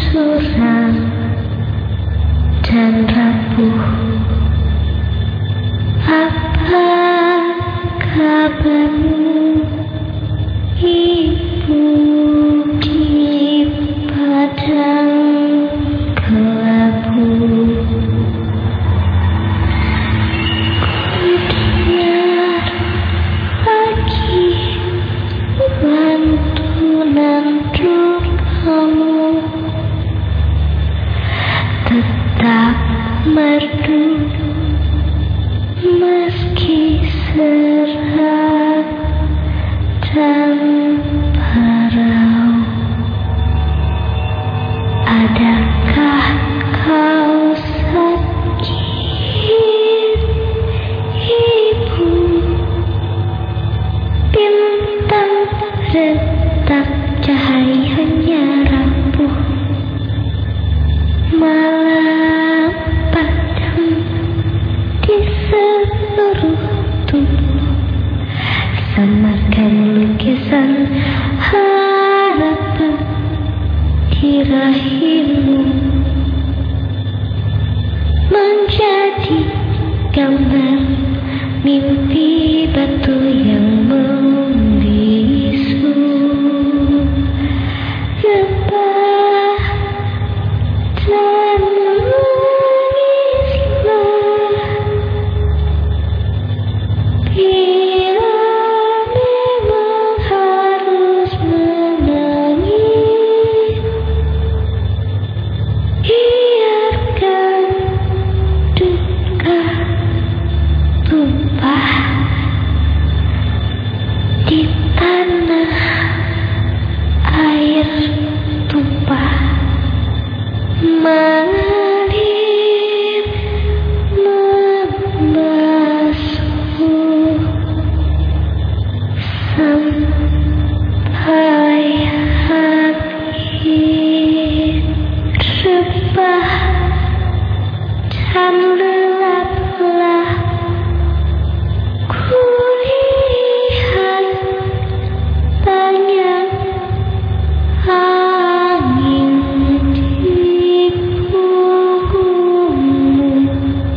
suram dan rapuh. Apa kabarmu, Ibu di padang kelabu? Kudengar lagi lantunan dukamu, tetap merdu meski serak dan parau. Adakah kau sakit, Ibu? Bintang retak cahayanya rapuh, malam padam di seluruh tubuh. Samarkan lukisan harapan di rahimmu, menjadi gambar mimpi batu yang membisu. Rebah dan menangislah bila memang harus menangis. Biarkan duka tumpah di tanah air tumpah, mengalir membasuh sampai akhir. Rebah dan lelaplah kulihat banyak angin di punggungmu,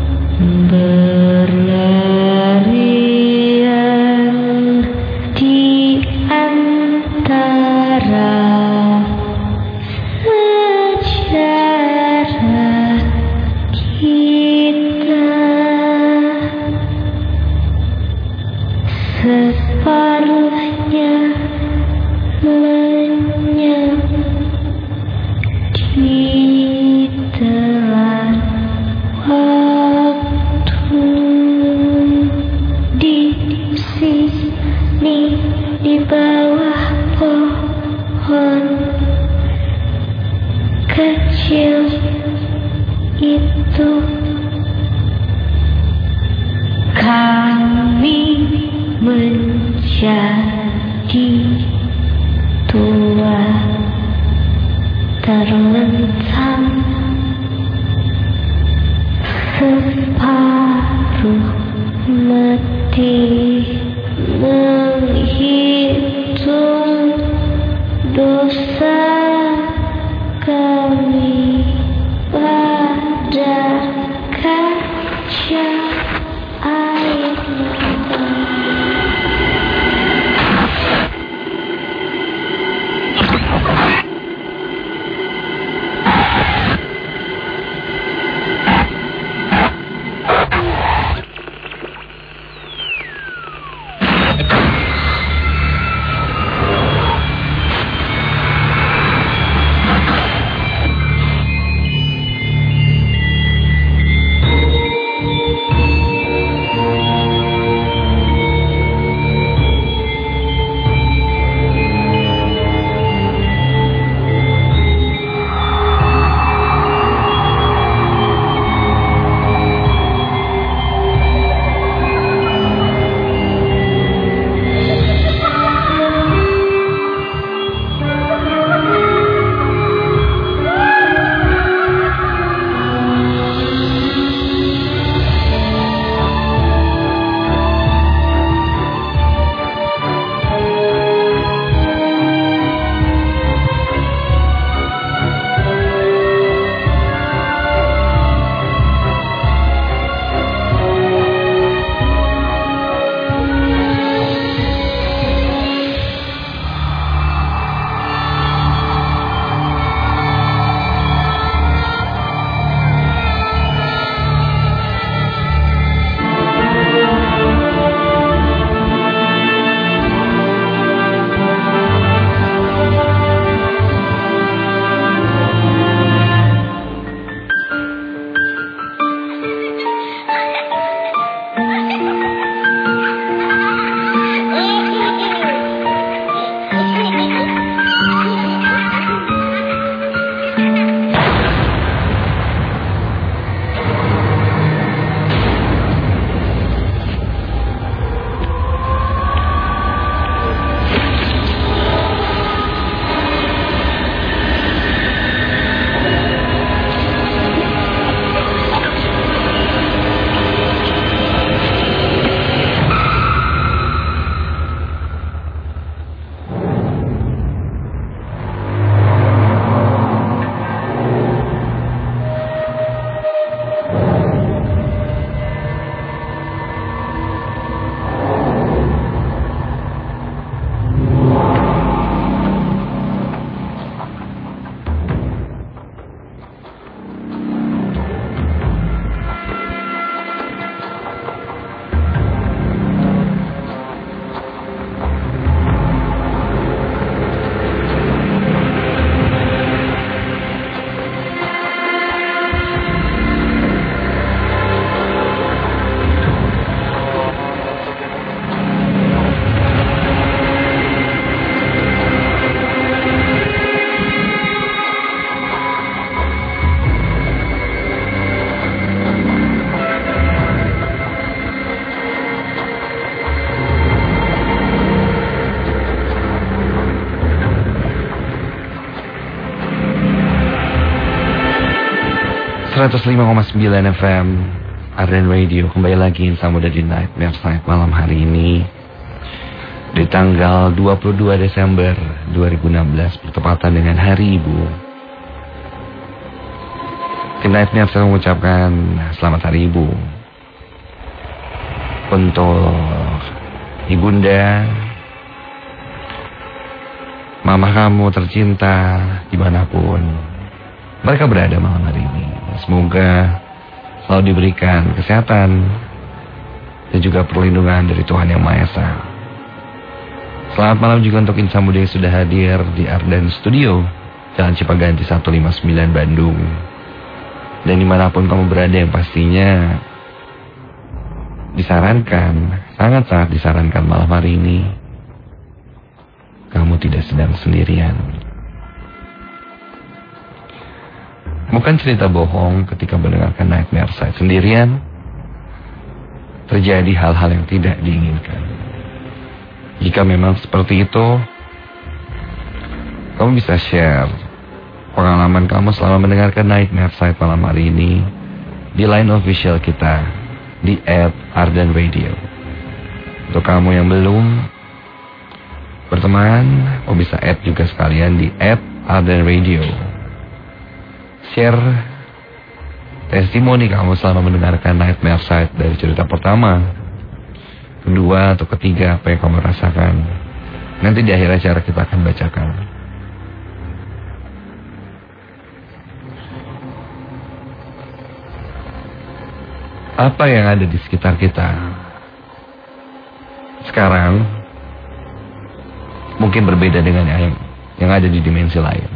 berlarian di antara sejarah kita. Separuhnya lenyap ditelan waktu. Di sini, di bawah pohon kecil itu, kami menjadi tua, terlentang separuh mati, menghitung dosa kami pada kaca air mata. 105,9 FM Arden Radio. Kembali lagi Insan Muda di Night Night malam hari ini di tanggal 22 Desember 2016 bertepatan dengan Hari Ibu. Tim Night Night saya mengucapkan selamat Hari Ibu untuk ibunda, mama kamu tercinta dimanapun mereka berada malam hari ini. Semoga selalu diberikan kesehatan dan juga perlindungan dari Tuhan Yang Maha Esa. Selamat malam juga untuk Insan Muda yang sudah hadir di Arden Studio, Jalan Cipaganti 159 Bandung. Dan dimanapun kamu berada, yang pastinya disarankan, sangat-sangat disarankan malam hari ini kamu tidak sedang sendirian. Bukan cerita bohong ketika mendengarkan Nightmare Side sendirian. Terjadi hal-hal yang tidak diinginkan. Jika memang seperti itu, kamu bisa share pengalaman kamu selama mendengarkan Nightmare Side malam hari ini di line official kita di @Arden Radio. Untuk kamu yang belum berteman, kamu bisa add juga sekalian di @Arden Radio. Share testimoni kamu selama mendengarkan Nightmare Side dari cerita pertama, kedua atau ketiga, apa yang kamu rasakan. Nanti di akhir acara kita akan bacakan. Apa yang ada di sekitar kita sekarang mungkin berbeda dengan yang ada di dimensi lain.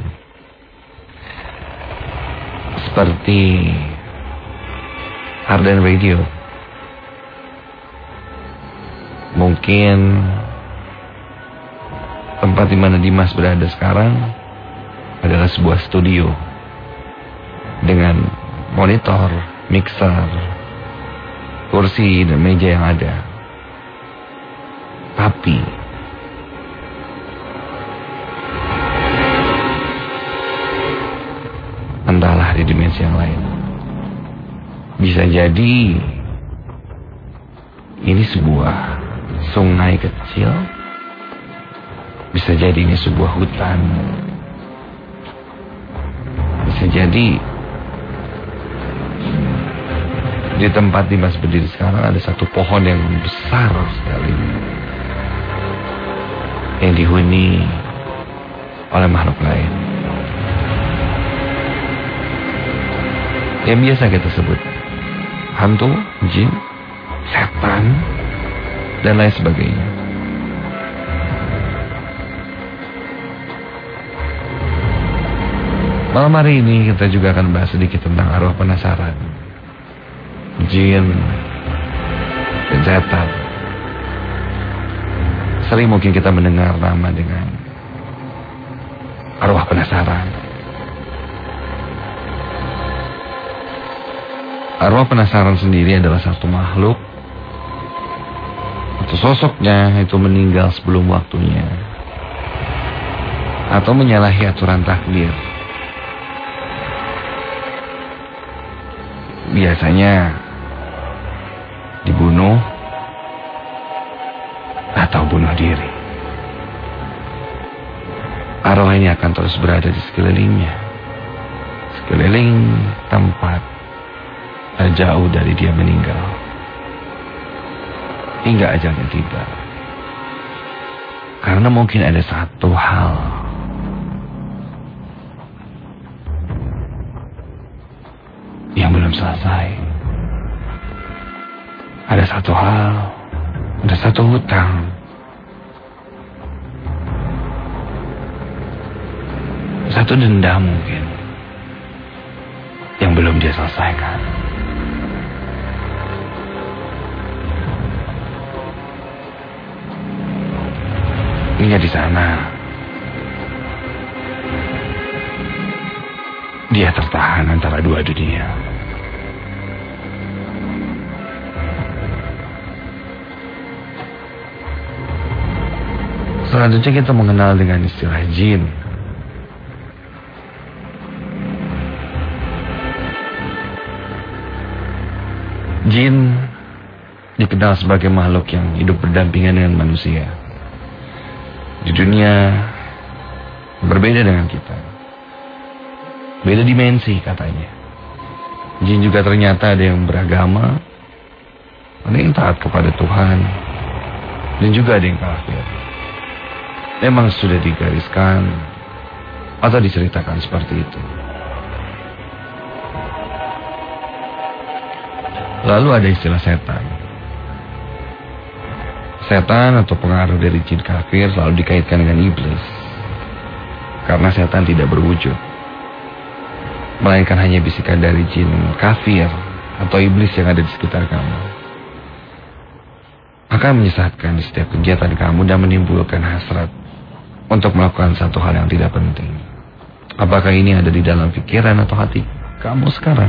Seperti Arden Radio, mungkin tempat di mana Dimas berada sekarang adalah sebuah studio dengan monitor, mixer, kursi dan meja yang ada. Tapi entahlah di dimensi yang lain, bisa jadi ini sebuah sungai kecil, bisa jadi ini sebuah hutan, bisa jadi di tempat Dimas berdiri sekarang ada satu pohon yang besar sekali yang dihuni oleh makhluk lain yang biasa kita sebut hantu, jin, setan, dan lain sebagainya. Malam hari ini kita juga akan bahas sedikit tentang arwah penasaran, jin, dan setan. Sering mungkin kita mendengar nama dengan arwah penasaran. Arwah penasaran sendiri adalah satu makhluk atau sosoknya itu meninggal sebelum waktunya atau menyalahi aturan takdir. Biasanya dibunuh atau bunuh diri. Arwah ini akan terus berada di sekelilingnya, sekeliling tempat jauh dari dia meninggal hingga ajalnya tiba. Karena mungkin ada satu hal yang belum selesai. Ada satu hal, ada satu hutang, satu dendam mungkin yang belum dia selesaikan. Hingga di sana dia tertahan antara dua dunia. Selanjutnya kita mengenal dengan istilah jin. dikenal sebagai makhluk yang hidup berdampingan dengan manusia. Di dunia berbeda dengan kita. Beda dimensi katanya. Jin juga ternyata ada yang beragama, ada yang taat kepada Tuhan, dan juga ada yang kafir. Memang sudah digariskan atau diceritakan seperti itu. Lalu ada istilah setan. Setan atau pengaruh dari jin kafir selalu dikaitkan dengan iblis. Karena setan tidak berwujud, melainkan hanya bisikan dari jin kafir atau iblis yang ada di sekitar kamu. Akan menyesatkan di setiap kegiatan kamu dan menimbulkan hasrat untuk melakukan satu hal yang tidak penting. Apakah ini ada di dalam pikiran atau hati kamu sekarang?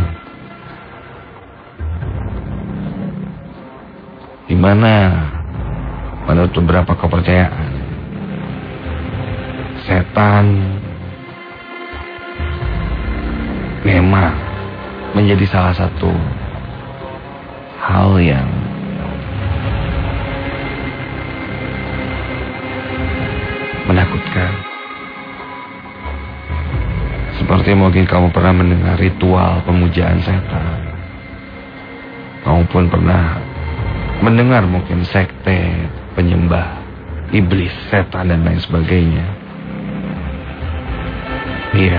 Di mana menurut beberapa kepercayaan, setan memang menjadi salah satu hal yang menakutkan. Seperti mungkin kamu pernah mendengar ritual pemujaan setan. Kamu pun pernah mendengar mungkin sekte penyembah iblis, setan, dan lain sebagainya. Iya.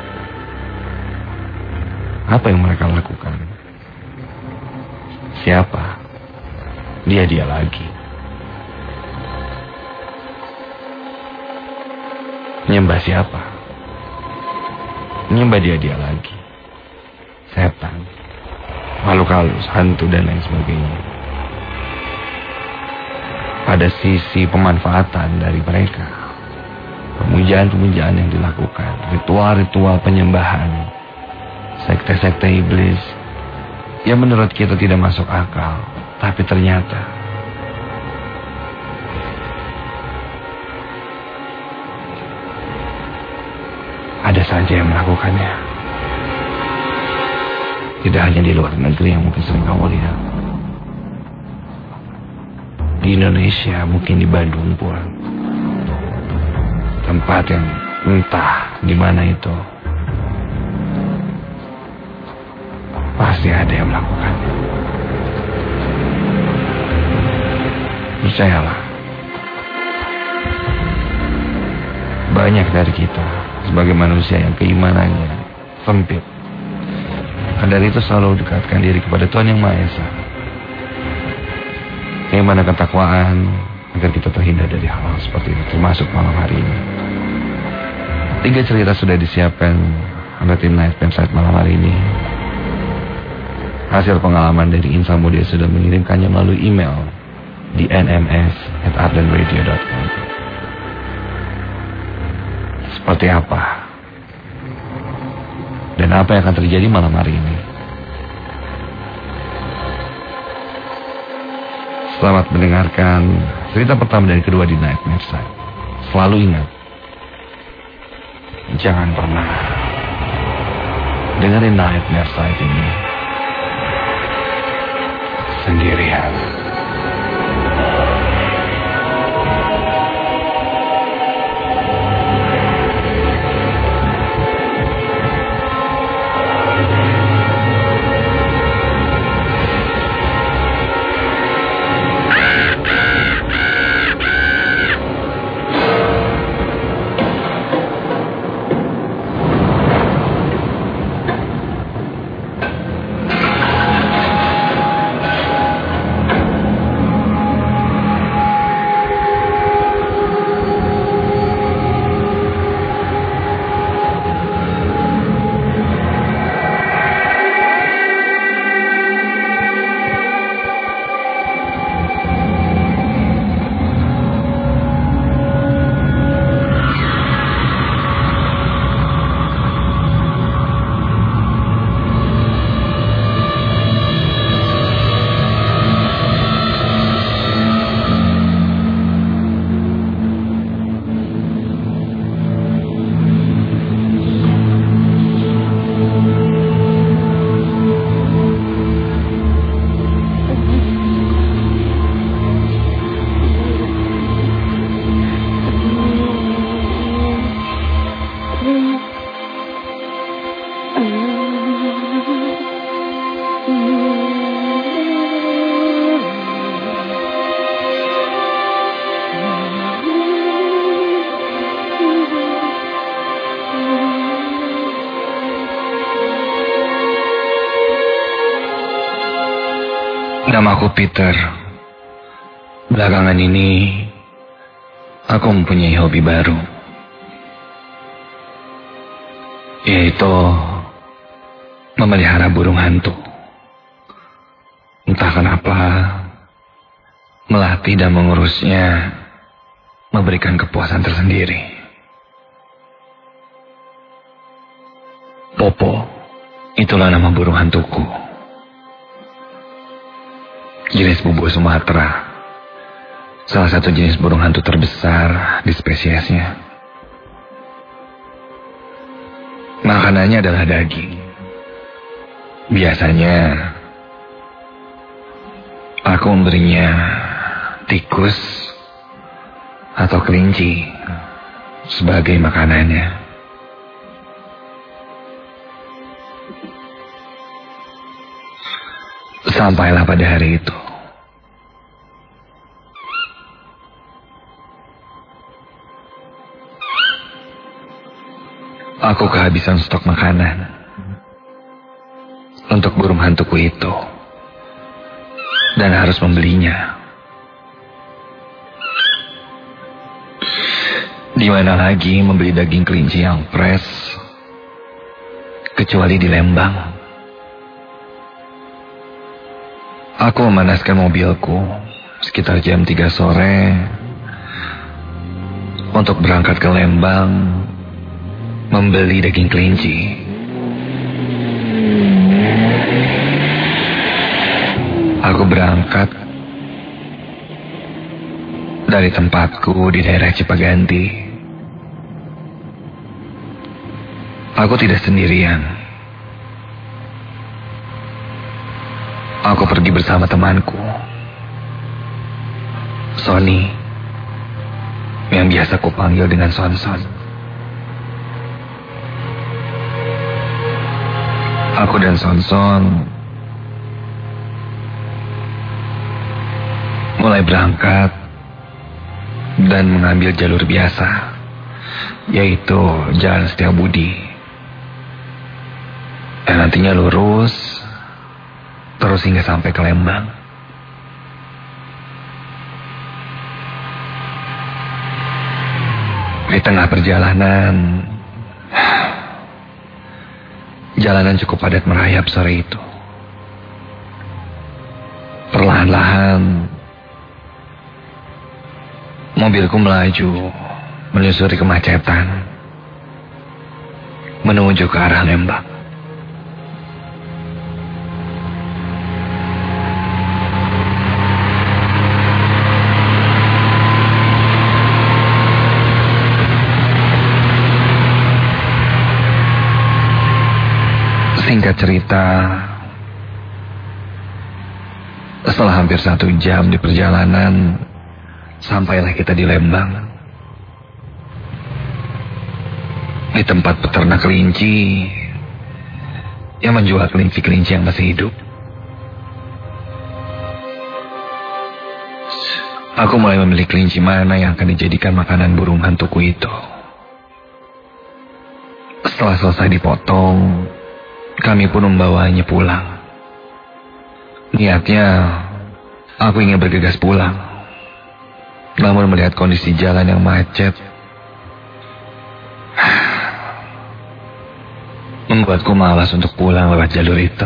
Apa yang mereka lakukan? Siapa? Dia lagi. Menyembah siapa? Menyembah dia lagi. Setan, makhluk halus, hantu, dan lain sebagainya. Pada sisi pemanfaatan dari mereka, pemujaan-pemujaan yang dilakukan, ritual-ritual penyembahan, sekte-sekte iblis yang menurut kita tidak masuk akal, tapi ternyata ada saja yang melakukannya. Tidak hanya di luar negeri yang mungkin sering kamu lihat. Di Indonesia, mungkin di Bandung pun. Tempat yang entah di mana itu. Pasti ada yang melakukannya. Percayalah. Banyak dari kita sebagai manusia yang keimanannya sempit. Dari itu selalu dekatkan diri kepada Tuhan Yang Maha Esa. Keimanan ketakwaan agar kita terhindar dari hal-hal seperti itu, termasuk malam hari ini. 3 cerita sudah disiapkan oleh tim Night Website malam hari ini. Hasil pengalaman dari Insan Muda sudah mengirimkannya melalui email di nms@ardenradio.com. Seperti apa dan apa yang akan terjadi malam hari ini? Selamat mendengarkan cerita pertama dan kedua di Night Website. Selalu ingat, jangan pernah dengerin Night Website ini sendirian. Namaku Peter. Belakangan ini, aku mempunyai hobi baru, yaitu memelihara burung hantu. Entah kenapa, melatih dan mengurusnya memberikan kepuasan tersendiri. Popo, itulah nama burung hantuku. Jenis bubu Sumatera, salah satu jenis burung hantu terbesar di spesiesnya. Makanannya adalah daging. Biasanya aku memberinya tikus atau kelinci sebagai makanannya. Sampailah pada hari itu. Aku kehabisan stok makanan untuk burung hantuku itu dan harus membelinya. Di mana lagi membeli daging kelinci yang fresh kecuali di Lembang. Aku memanaskan mobilku sekitar jam 3 sore untuk berangkat ke Lembang membeli daging kelinci. Aku berangkat dari tempatku di daerah Cipaganti. Aku tidak sendirian. Aku pergi bersama temanku, Sony, yang biasa ku panggil dengan Son-Son. Aku dan Son-Son mulai berangkat dan mengambil jalur biasa, yaitu Jalan Setiabudi, yang nantinya lurus terus hingga sampai ke Lembang. Di tengah perjalanan, jalanan cukup padat merayap sore itu. Perlahan-lahan, mobilku melaju menyusuri kemacetan menuju ke arah Lembang. Singkat cerita, setelah hampir 1 jam di perjalanan, sampailah kita di Lembang. Di tempat peternak kelinci yang menjual kelinci-kelinci yang masih hidup. Aku mulai memilih kelinci mana yang akan dijadikan makanan burung hantuku itu. Setelah selesai dipotong, kami pun membawanya pulang. Niatnya, aku ingin bergegas pulang. Namun melihat kondisi jalan yang macet, membuatku malas untuk pulang lewat jalur itu.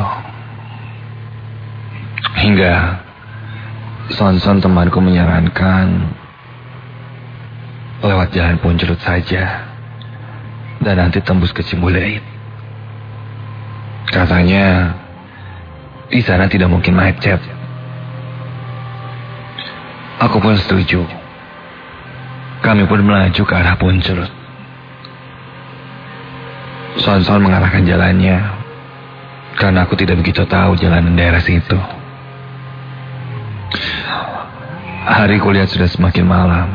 Hingga Son-Son temanku menyarankan lewat jalan Puncelut saja dan nanti tembus ke Cimbuleit. Katanya di sana tidak mungkin macet. Aku pun setuju. Kami pun melaju ke arah Puncelut. Son-Son mengarahkan jalannya karena aku tidak begitu tahu jalanan daerah situ. Hari kuliah sudah semakin malam.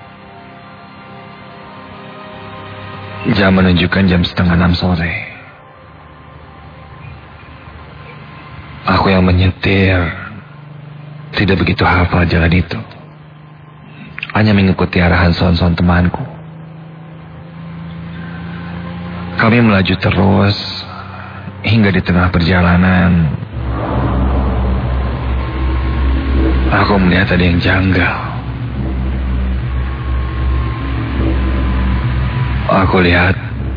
Jam menunjukkan jam 5:30 sore. Aku yang menyetir tidak begitu hafal jalan itu. Hanya mengikuti arahan Son-Son temanku. Kami melaju terus hingga di tengah perjalanan Aku melihat ada yang janggal. Aku lihat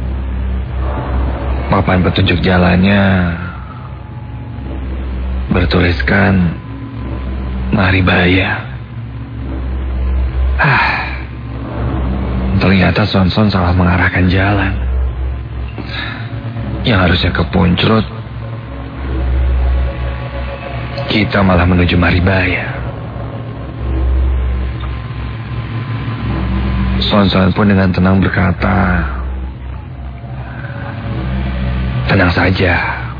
papan petunjuk jalannya bertuliskan Maribaya. Ternyata Son-Son salah mengarahkan jalan. Yang harusnya ke Punclut, kita malah menuju Maribaya. Son-Son pun dengan tenang berkata, "Tenang saja,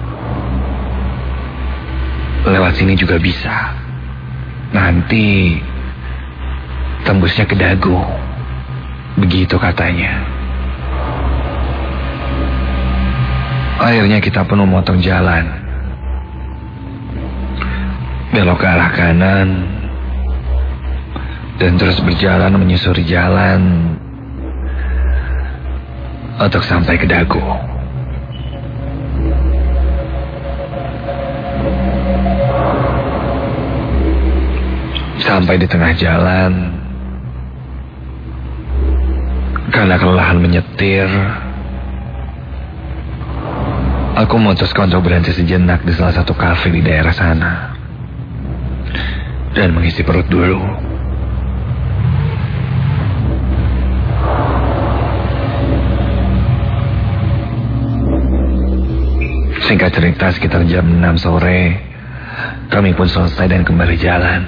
lewat sini juga bisa. Nanti tembusnya ke Dago." Begitu katanya. Akhirnya kita pun memotong jalan, belok ke arah kanan, dan terus berjalan menyusuri jalan untuk sampai ke Dago. Sampai di tengah jalan, karena kelelahan menyetir, aku memutuskan untuk berhenti sejenak di salah satu kafe di daerah sana dan mengisi perut dulu. Singkat cerita, sekitar jam 6 sore, kami pun selesai dan kembali jalan.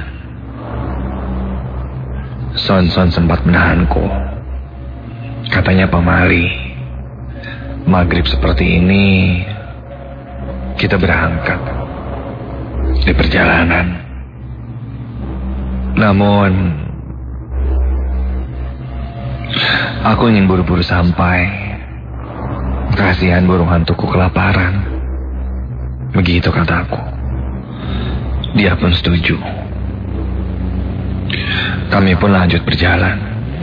Son-Son sempat menahanku. Katanya pamali, maghrib seperti ini, kita berangkat di perjalanan. Namun, aku ingin buru-buru sampai. Kasihan burung hantuku kelaparan. Begitu kataku. Dia pun setuju. Kami pun lanjut berjalan.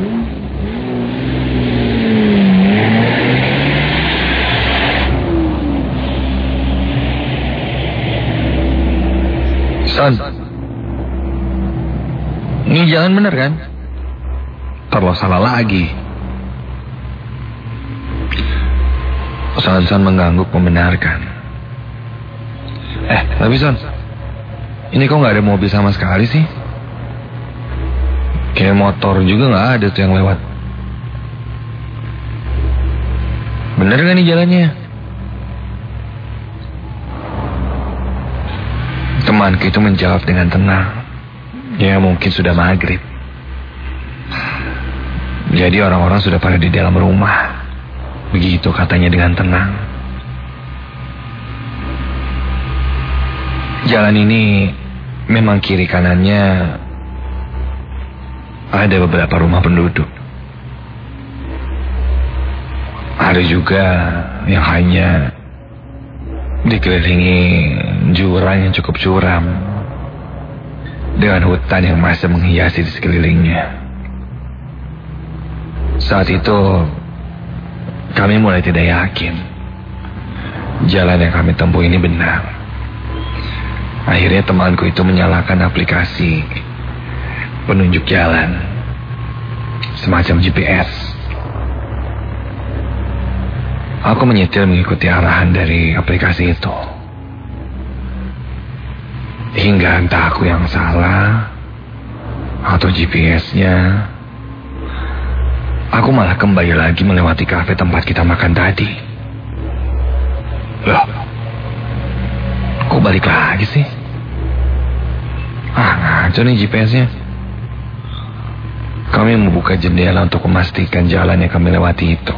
Son, ini jalan bener kan? Terlalu salah lagi. Son mengangguk membenarkan. Tapi Son, ini kok gak ada mobil sama sekali sih? Kayak motor juga gak ada tuh yang lewat. Bener gak nih jalannya? Temanku itu menjawab dengan tenang. Ya mungkin sudah maghrib. Jadi orang-orang sudah pada di dalam rumah. Begitu katanya dengan tenang. Jalan ini memang kiri kanannya ada beberapa rumah penduduk. Ada juga yang hanya dikelilingi jurang yang cukup curam dengan hutan yang masih menghiasi di sekelilingnya. Saat itu kami mulai tidak yakin jalan yang kami tempuh ini benar. Akhirnya temanku itu menyalakan aplikasi penunjuk jalan, semacam GPS. Aku menyetir mengikuti arahan dari aplikasi itu. Hingga entah aku yang salah atau GPS-nya, aku malah kembali lagi melewati kafe tempat kita makan tadi. Loh, kok balik lagi sih? Ngaco nih GPS-nya. Kami membuka jendela untuk memastikan jalan yang kami lewati itu.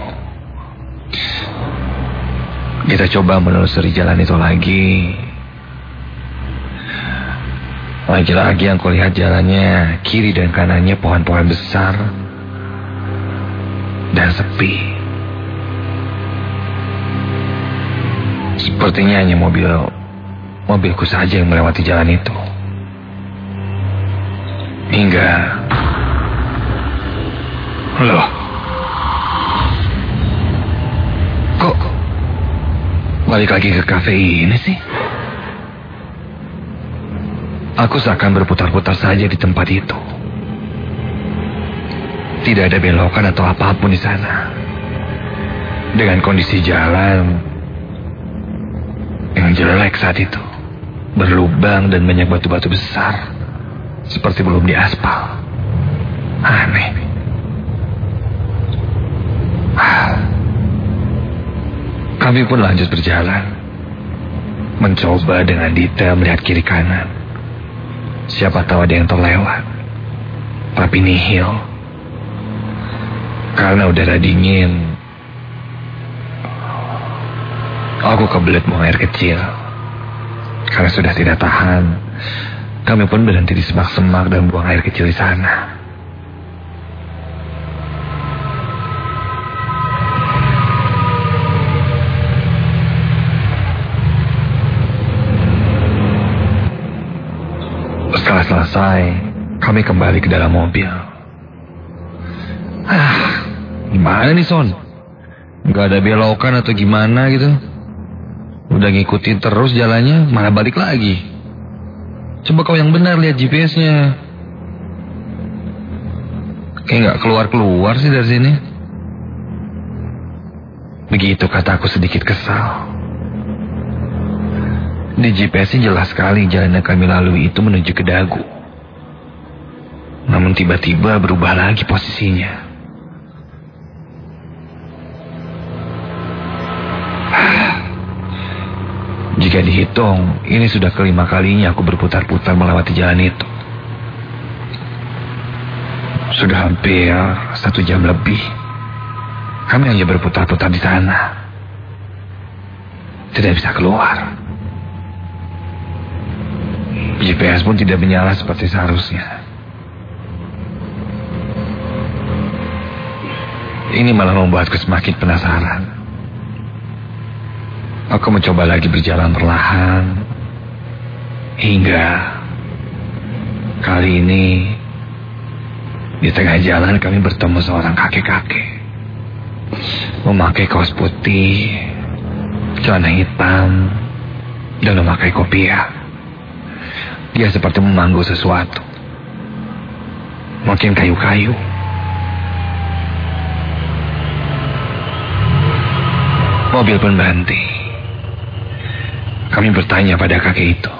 Kita coba menelusuri jalan itu lagi. Lagi-lagi yang kulihat jalannya kiri dan kanannya pohon-pohon besar dan sepi. Sepertinya hanya mobilku saja yang melewati jalan itu. Hingga, loh, kok balik lagi ke kafe ini sih? Aku seakan berputar-putar saja di tempat itu. Tidak ada belokan atau apapun di sana. Dengan kondisi jalan yang jelek saat itu, berlubang dan banyak batu-batu besar, seperti belum diaspal. Aneh. Kami pun lanjut berjalan, mencoba dengan detail melihat kiri kanan. Siapa tahu ada yang terlewat, tapi nihil. Karena udara dingin, aku kebelet buang air kecil. Karena sudah tidak tahan, kami pun berhenti di semak-semak dan buang air kecil di sana. Setelah selesai, kami kembali ke dalam mobil. Gimana nih, Son? Gak ada belokan atau gimana gitu? Udah ngikutin terus jalannya, malah balik lagi. Coba kau yang benar lihat GPS-nya. Kayak gak keluar-keluar sih dari sini. Begitu kataku sedikit kesal. Di GPS-nya jelas sekali jalan yang kami lalui itu menuju ke Dagu. Namun tiba-tiba berubah lagi posisinya. Jika dihitung, ini sudah kelima kalinya aku berputar-putar melewati jalan itu. Sudah hampir 1 jam lebih. Kami hanya berputar-putar di sana. Tidak bisa keluar. GPS pun tidak menyala seperti seharusnya. Ini malah membuatku semakin penasaran. Aku mencoba lagi berjalan perlahan. Hingga kali ini di tengah jalan kami bertemu seorang kakek-kakek. Memakai kaos putih, celana hitam, dan memakai kopiah. Dia seperti memanggul sesuatu. Mungkin kayu-kayu. Mobil pun berhenti. Kami bertanya pada kakek itu.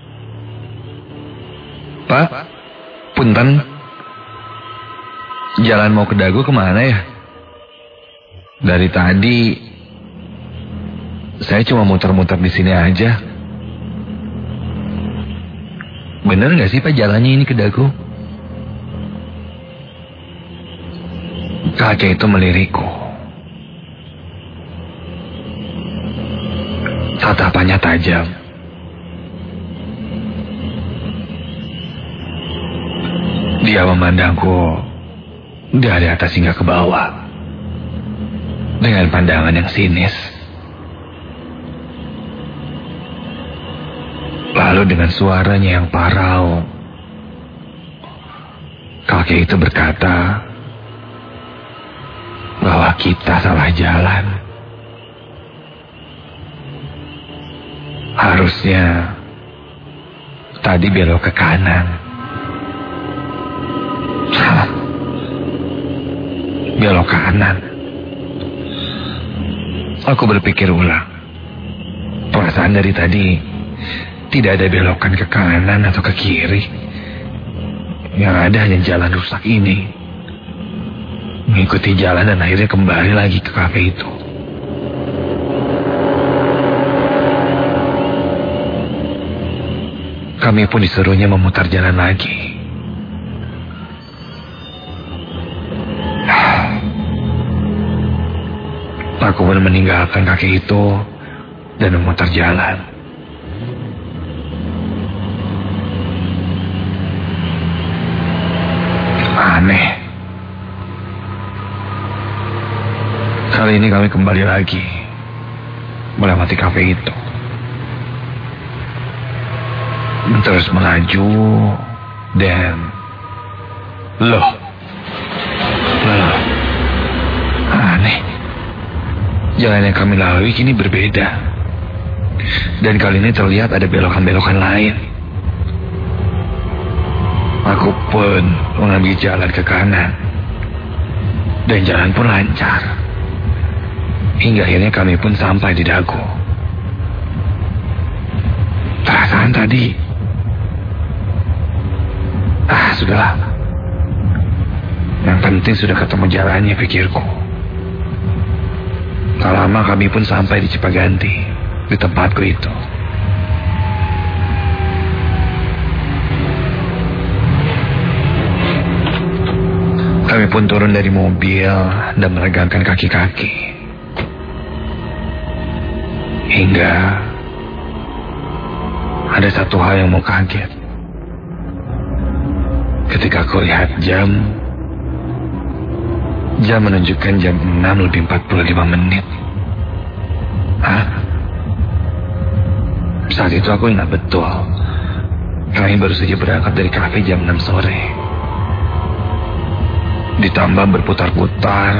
Pak, punten. Jalan mau ke Dagu kemana ya? Dari tadi saya cuma muter-muter di sini aja. Bener gak sih Pak jalannya ini ke Dagu? Kakek itu melirikku. Tatapannya tajam. Dia memandangku dari atas hingga ke bawah dengan pandangan yang sinis. Lalu dengan suaranya yang parau, kakek itu berkata bahwa kita salah jalan. Harusnya tadi belok ke kanan. Belok kanan. Aku berpikir ulang. Perasaan dari tadi tidak ada belokan ke kanan atau ke kiri. Yang ada hanya jalan rusak ini. Mengikuti jalan dan akhirnya kembali lagi ke kafe itu. Kami pun disuruhnya memutar jalan lagi. Aku pun meninggalkan kakek itu dan memutar jalan. Aneh. Kali ini kami kembali lagi melewati kafe itu. Terus melaju dan loh, aneh. Jalan yang kami lalui kini berbeda. Dan kali ini terlihat ada belokan-belokan lain. Aku pun mengambil jalan ke kanan. Dan jalan pun lancar. Hingga akhirnya kami pun sampai di Dago. Perasaan tadi, sudahlah. Yang penting sudah ketemu jalannya, pikirku. Tak lama kami pun sampai di Cipaganti, di tempatku itu. Kami pun turun dari mobil dan meregangkan kaki-kaki. Hingga ada satu hal yang mau kaget. Ketika aku lihat jam menunjukkan jam 6:45. Saat itu aku ingat betul. Kami baru saja berangkat dari kafe jam 6 sore. Ditambah berputar-putar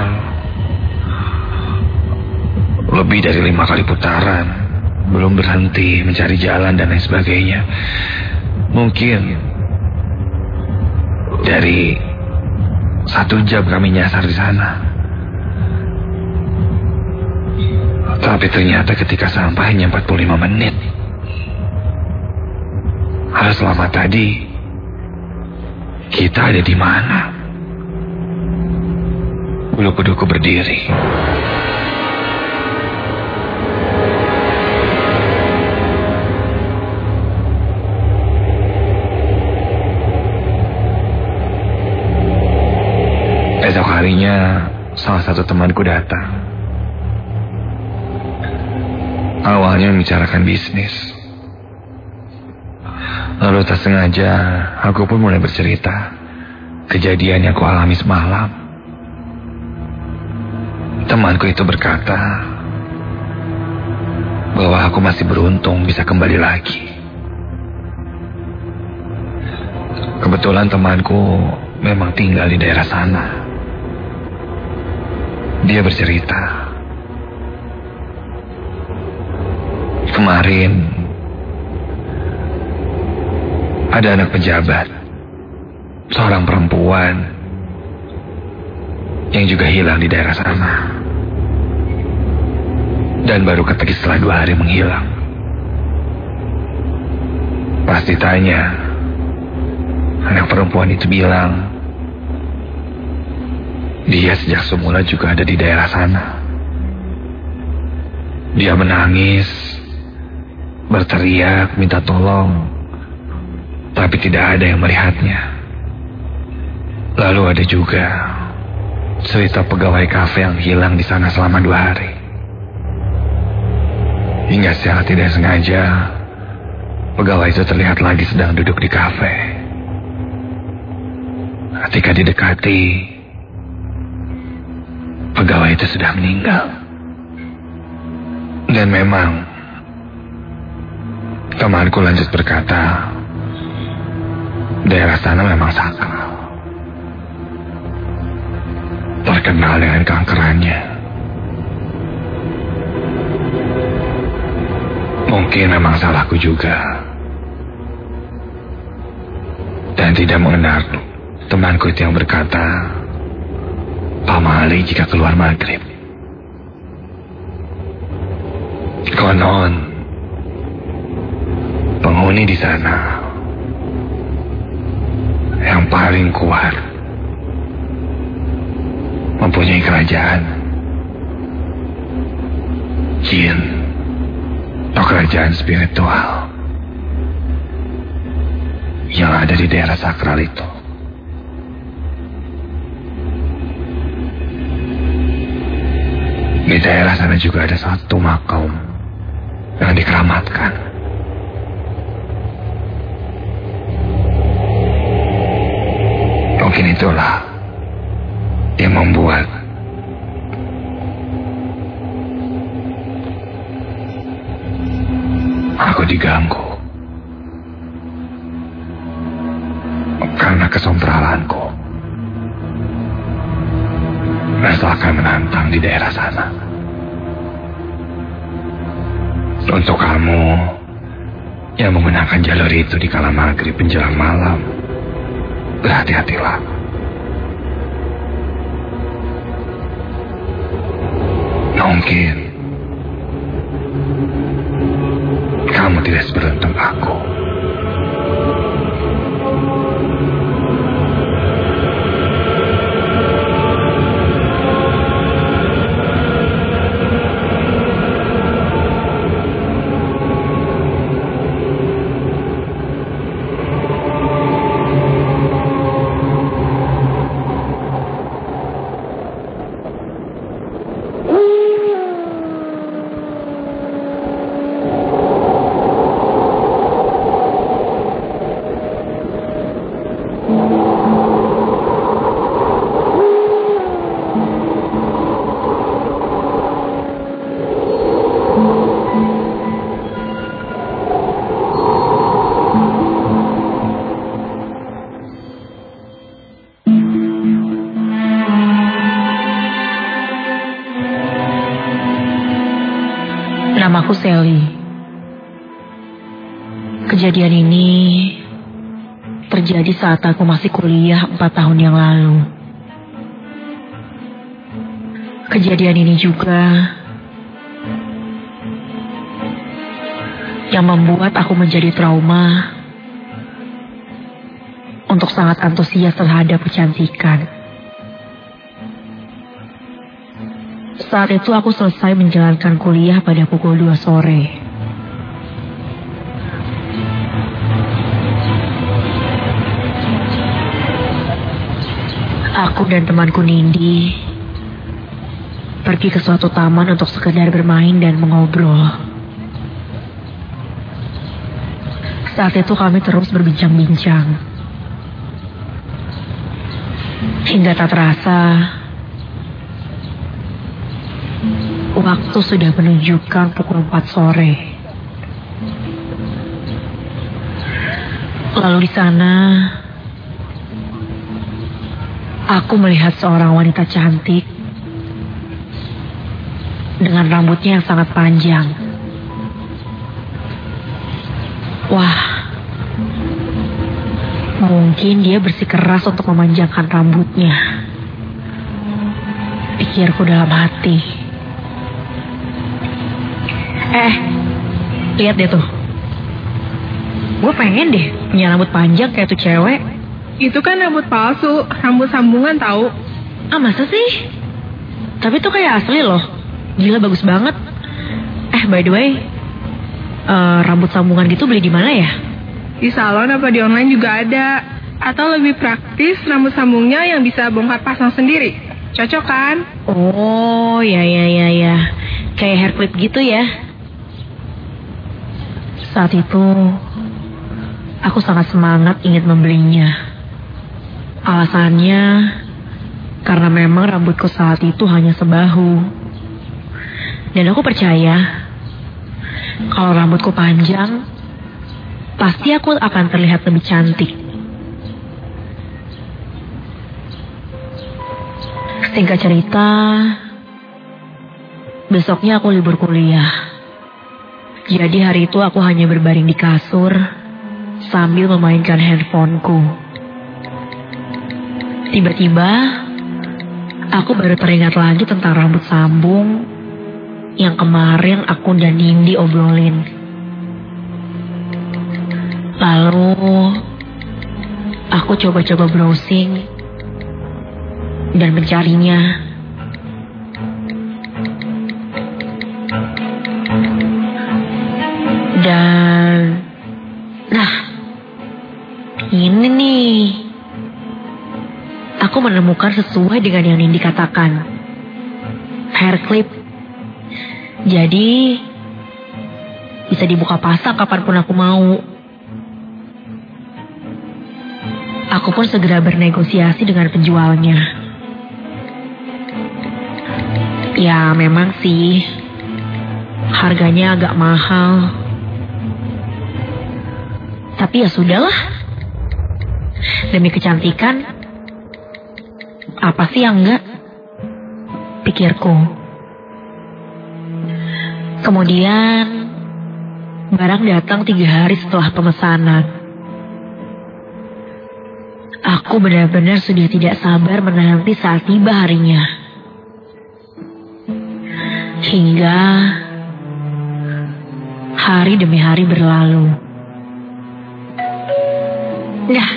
lebih dari 5 kali putaran, belum berhenti mencari jalan dan lain sebagainya. Mungkin dari 1 jam kami nyasar di sana. Tapi ternyata ketika sampai hanya 45 menit. Selama tadi kita ada di mana? Bulu kuduku berdiri. Esok harinya salah satu temanku datang. Awalnya membicarakan bisnis. Lalu tak sengaja aku pun mulai bercerita kejadian yang aku alami semalam. Temanku itu berkata bahwa aku masih beruntung bisa kembali lagi. Kebetulan temanku memang tinggal di daerah sana. Dia bercerita, kemarin ada anak pejabat, seorang perempuan yang juga hilang di daerah sana. Dan baru ketemu setelah 2 hari menghilang. Pas ditanya, anak perempuan itu bilang, dia sejak semula juga ada di daerah sana. Dia menangis, berteriak, minta tolong, tapi tidak ada yang melihatnya. Lalu ada juga cerita pegawai kafe yang hilang di sana selama 2 hari. Hingga secara tidak sengaja, pegawai itu terlihat lagi sedang duduk di kafe. Ketika didekati, pegawai itu sudah meninggal. Dan memang, temanku lanjut berkata, daerah sana memang sakral. Terkenal dengan keangkerannya. Mungkin memang salahku juga. Dan tidak mengenal temanku itu yang berkata, pamali jika keluar maghrib. Konon, penghuni di sana yang paling kuat mempunyai kerajaan jin atau kerajaan spiritual yang ada di daerah sakral itu. Di daerah sana juga ada satu makam yang dikeramatkan. Mungkin itulah yang membuat aku diganggu karena kesompralanku. Rasakan menantang di daerah sana. Untuk kamu yang menggunakan jalur itu di kala maghrib menjelang malam, berhati-hatilah. Mungkin kamu tidak seberuntung aku. Namaku Sally. Kejadian ini terjadi saat aku masih kuliah 4 tahun yang lalu. Kejadian ini juga yang membuat aku menjadi trauma untuk sangat antusias terhadap kecantikan. Saat itu aku selesai menjalankan kuliah pada pukul 2 sore. Aku dan temanku Nindi pergi ke suatu taman untuk sekedar bermain dan mengobrol. Saat itu kami terus berbincang-bincang. Hingga tak terasa waktu sudah menunjukkan pukul 4 sore. Lalu di sana, aku melihat seorang wanita cantik dengan rambutnya yang sangat panjang. Wah, mungkin dia bersikeras untuk memanjangkan rambutnya, pikirku dalam hati. Lihat deh tuh. Gue pengen deh punya rambut panjang kayak tuh cewek. Itu kan rambut palsu, rambut sambungan tahu. Ah, masa sih? Tapi tuh kayak asli loh. Gila, bagus banget. By the way, rambut sambungan gitu beli di mana ya? Di salon apa di online juga ada. Atau lebih praktis, rambut sambungnya yang bisa bongkar pasang sendiri. Cocok kan? Oh, ya. Kayak hair clip gitu ya. Saat itu, aku sangat semangat ingin membelinya. Alasannya, karena memang rambutku saat itu hanya sebahu. Dan aku percaya, kalau rambutku panjang, pasti aku akan terlihat lebih cantik. Singkat cerita, besoknya aku libur kuliah. Jadi hari itu aku hanya berbaring di kasur sambil memainkan handphoneku. Tiba-tiba, aku baru teringat lagi tentang rambut sambung yang kemarin aku dan Nindi obrolin. Lalu, aku coba-coba browsing dan mencarinya. Dan, nah, ini nih, aku menemukan sesuai dengan yang Nindi katakan. Hair clip. Jadi, bisa dibuka pasang kapanpun aku mau. Aku pun segera bernegosiasi dengan penjualnya. Ya, memang sih, harganya agak mahal. Tapi ya sudahlah. Demi kecantikan, apa sih yang enggak? Pikirku. Kemudian, barang datang 3 hari setelah pemesanan. Aku benar-benar sudah tidak sabar menanti saat tiba harinya. Hingga hari demi hari berlalu. Nah,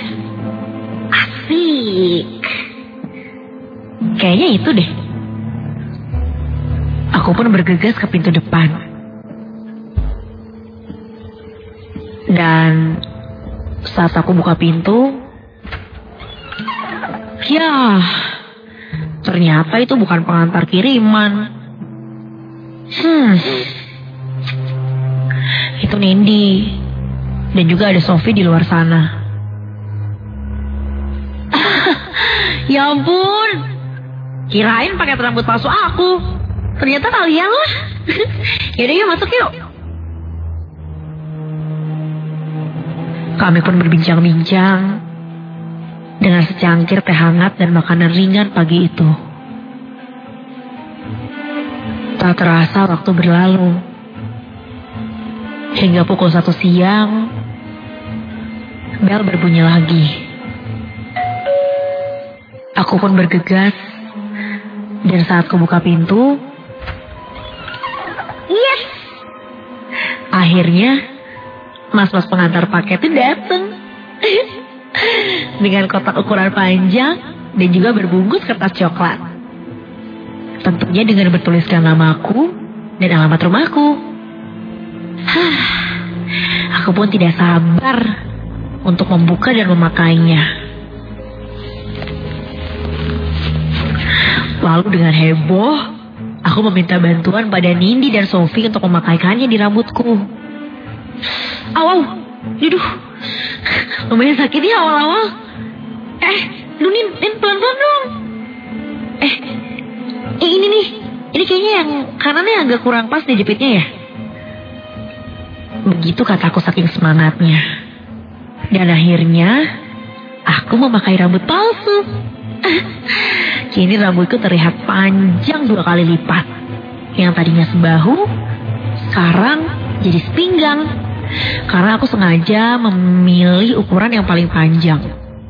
asik. Kayaknya itu deh. Aku pun bergegas ke pintu depan. Dan saat aku buka pintu, ya, ternyata itu bukan pengantar kiriman. Itu Nindi. Dan juga ada Sofi di luar sana. Ya ampun, kirain pakai rambut palsu aku. Ternyata kalian lah. Yaudah yuk masuk yuk. Kami pun berbincang-bincang dengan secangkir teh hangat dan makanan ringan pagi itu. Tak terasa waktu berlalu. Hingga pukul 1 siang, bel berbunyi lagi. Aku pun bergegas, dan saat kubuka pintu, yes! Akhirnya, mas-mas pengantar paket itu datang. Dengan kotak ukuran panjang dan juga berbungkus kertas coklat. Tentunya dengan bertuliskan namaku dan alamat rumahku. Aku pun tidak sabar untuk membuka dan memakainya. Lalu dengan heboh, aku meminta bantuan pada Nindi dan Sofi untuk memakaikannya di rambutku. Aw, aduh, lumayan sakit ya awal-awal. Nin, pelan-pelan dong. Ini nih, ini kayaknya yang kanannya agak kurang pas deh jepitnya ya. Begitu kataku saking semangatnya. Dan akhirnya, aku memakai rambut palsu. Kini rambutku terlihat panjang 2 kali lipat. Yang tadinya sebahu, sekarang jadi sepinggang. Karena aku sengaja memilih ukuran yang paling panjang.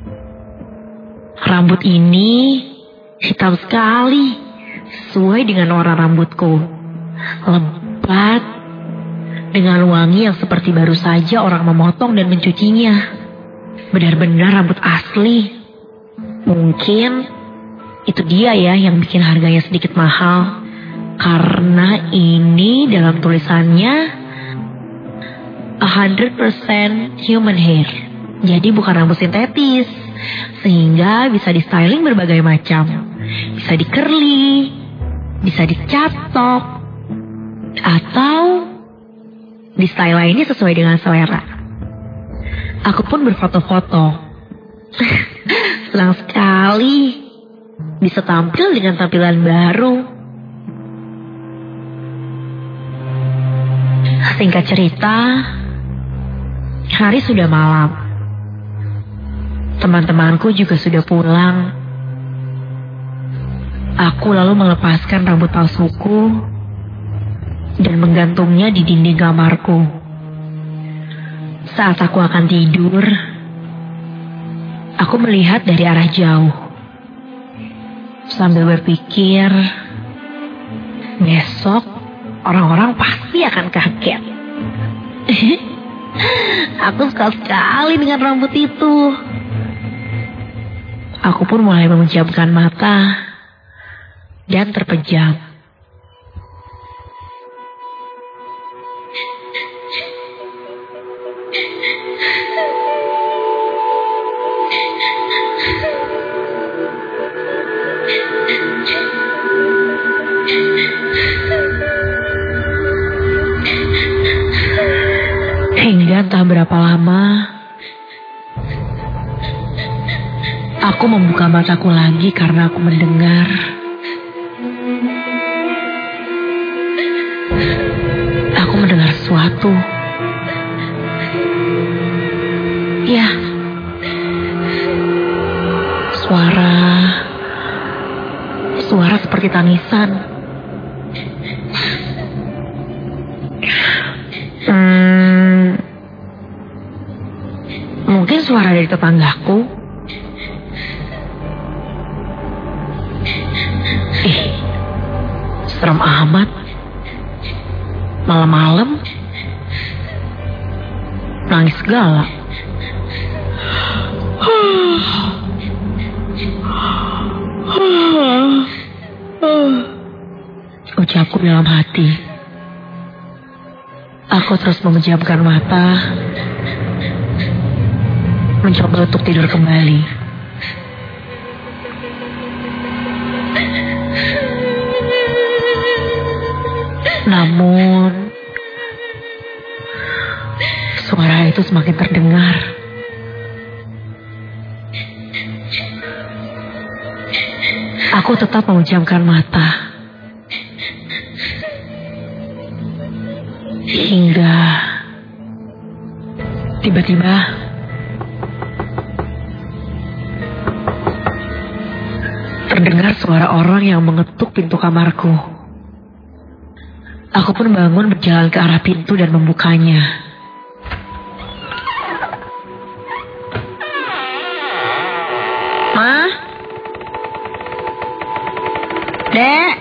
Rambut ini hitam sekali, sesuai dengan warna rambutku. Lebat, dengan wangi yang seperti baru saja orang memotong dan mencucinya. Benar-benar rambut asli. Mungkin itu dia ya yang bikin harganya sedikit mahal. Karena ini dalam tulisannya 100% human hair. Jadi bukan rambut sintetis. Sehingga bisa di styling berbagai macam. Bisa di curly, bisa dicatok, atau di style lainnya sesuai dengan selera. Aku pun berfoto-foto. Senang sekali bisa tampil dengan tampilan baru. Singkat cerita, hari sudah malam. Teman-temanku juga sudah pulang. Aku lalu melepaskan rambut palsuku dan menggantungnya di dinding kamarku. Saat aku akan tidur, aku melihat dari arah jauh. Sambil berpikir, besok orang-orang pasti akan kaget. Aku suka sekali dengan rambut itu. Aku pun mulai memejamkan mata dan terpejam. Hingga entah berapa lama, aku membuka mataku lagi karena aku mendengar sesuatu. Ya, suara seperti tangisan. Mungkin suara dari tetanggaku. Serem amat. Malam-malam nangis segala. Ucapku dalam hati. Aku terus memejamkan mata, mencoba untuk tidur kembali. Namun suara itu semakin terdengar. Aku tetap memejamkan mata. Hingga tiba-tiba terdengar suara orang yang mengetuk pintu kamarku. Aku pun bangun berjalan ke arah pintu dan membukanya. Ma? Dek?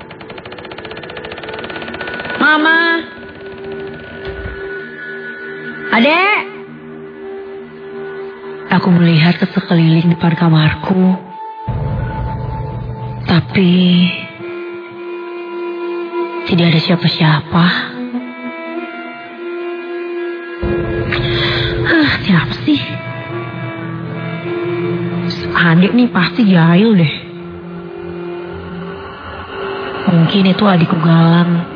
Mama? Adek? Aku melihat ke sekeliling depan kamarku. Tapi tidak ada siapa-siapa. Siapa sih? Adik nih pasti jahil deh. Mungkin itu adikku Galang.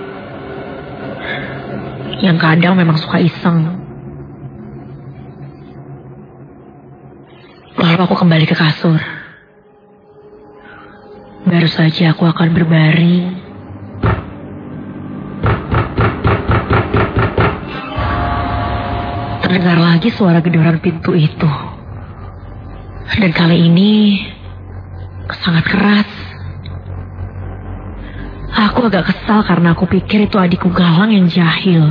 Yang kadang memang suka iseng. Lalu aku kembali ke kasur. Baru saja aku akan berbaring, terdengar lagi suara gedoran pintu itu. Dan kali ini sangat keras. Aku agak kesal karena aku pikir itu adikku Galang yang jahil.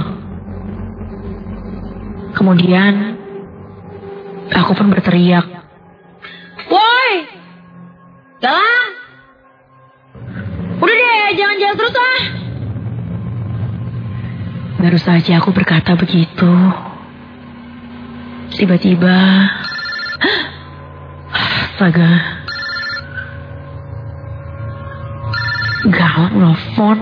Kemudian aku pun berteriak, "Woi! Galang! Udah deh, jangan jalan terus ah!" Baru saja aku berkata begitu, tiba-tiba, astaga, Galang nelfon.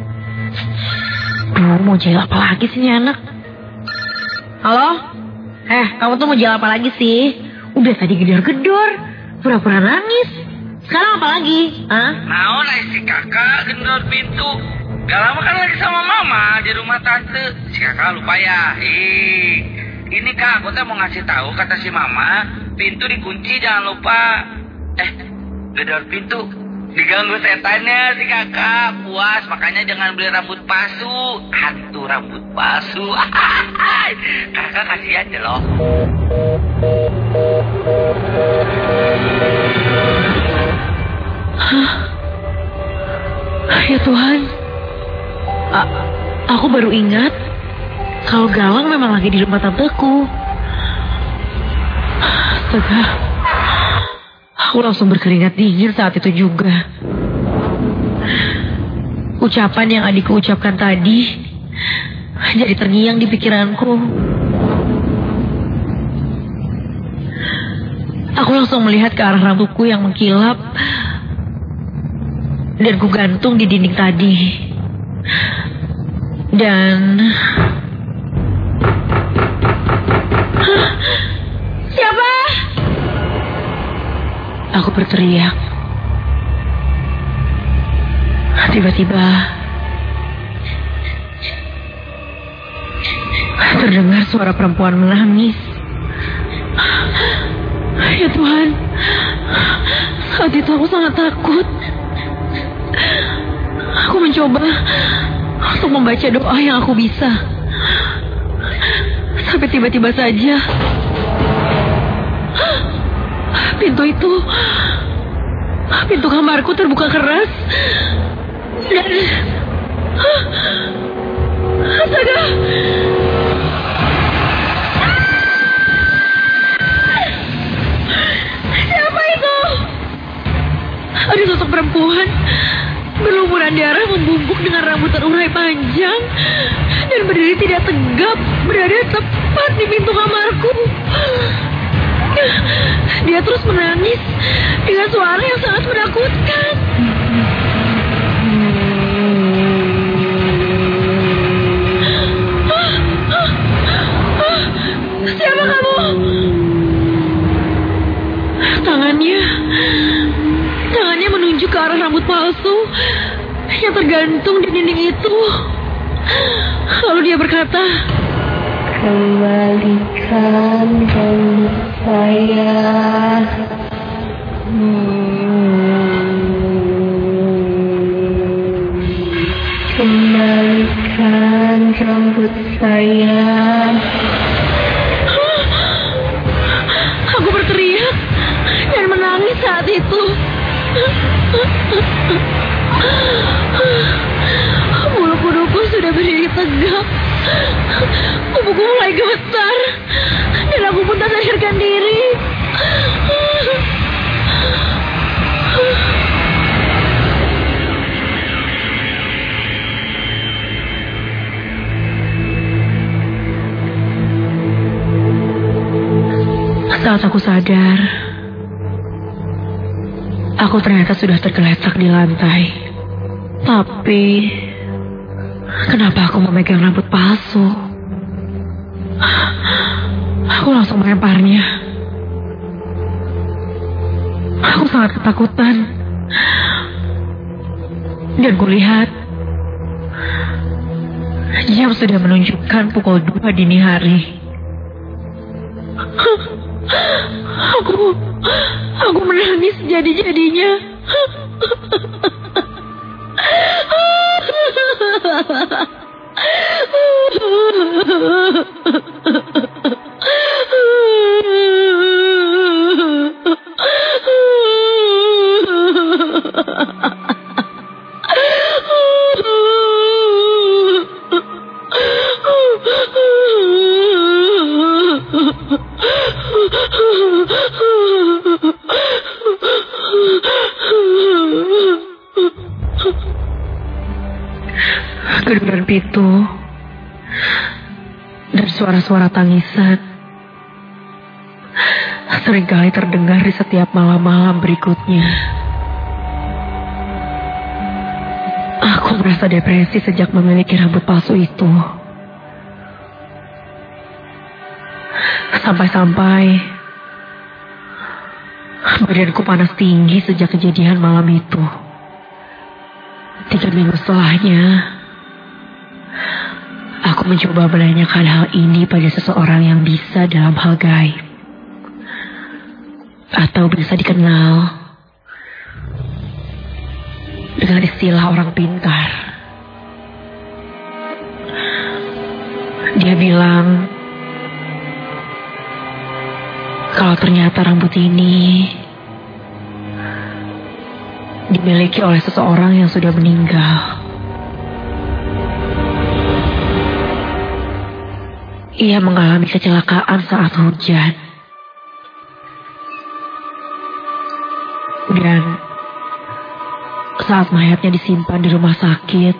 Duh, mau jahil apa lagi sih ini anak? Halo? Kamu tuh mau jahil apa lagi sih? Udah tadi gedor-gedor, pura-pura nangis. Sekarang apa lagi? Naon si kakak gendor pintu. Gak lama kan lagi sama mama di rumah tante. Si kakak lupa ya. Ini kak, aku tuh mau ngasih tahu kata si mama, pintu dikunci jangan lupa. Gedor pintu diganggu setannya si kakak. Puas, makanya jangan beli rambut palsu. Hantu rambut palsu. Kakak kasihan deh loh. Ya Tuhan, aku baru ingat kalau Galang memang lagi di rumah tanteku. Astaga, aku langsung berkeringat dingin saat itu juga. Ucapan yang adikku ucapkan tadi jadi terngiang di pikiranku. Aku langsung melihat ke arah rambutku yang mengkilap dan ku gantung di dinding tadi. Dan siapa? Aku berteriak. Tiba-tiba terdengar suara perempuan menangis. Ya Tuhan, saat itu aku sangat takut. Aku mencoba untuk membaca doa yang aku bisa. Sampai tiba-tiba saja pintu kamarku terbuka keras. Dan astaga, siapa itu? Ada sosok perempuan berlumuran darah membungkuk dan berdiri tidak tegap, berada tepat di pintu kamarku. Dia terus menangis dengan suara yang sangat menakutkan. Siapa kamu? Tangannya menunjuk ke arah rambut palsu yang tergantung di dinding itu. Lalu dia berkata, kembalikan rambut saya. Kembalikan rambut saya. Aku berteriak dan menangis saat itu. Bulu kuduku sudah berdiri tegap. Tubuhku mulai gemetar dan aku pun tak sadarkan diri. Saat aku sadar, aku ternyata sudah tergeletak di lantai. Tapi kenapa aku memegang rambut palsu? Aku langsung melemparnya. Aku sangat ketakutan. Dan kulihat jam sudah menunjukkan pukul 2 dini hari. Aku menangis jadi-jadinya. Geduran pintu dan suara-suara tangisan seringkali terdengar di setiap malam-malam berikutnya. Aku merasa depresi sejak memiliki rambut palsu itu. Sampai-sampai badanku panas tinggi sejak kejadian malam itu. 3 minggu setelahnya, aku mencoba menanyakan hal ini pada seseorang yang bisa dalam hal gaib atau bisa dikenal dengan istilah orang pintar. Dia bilang kalau ternyata rambut ini dimiliki oleh seseorang yang sudah meninggal. Ia mengalami kecelakaan saat hujan. Dan saat mayatnya disimpan di rumah sakit,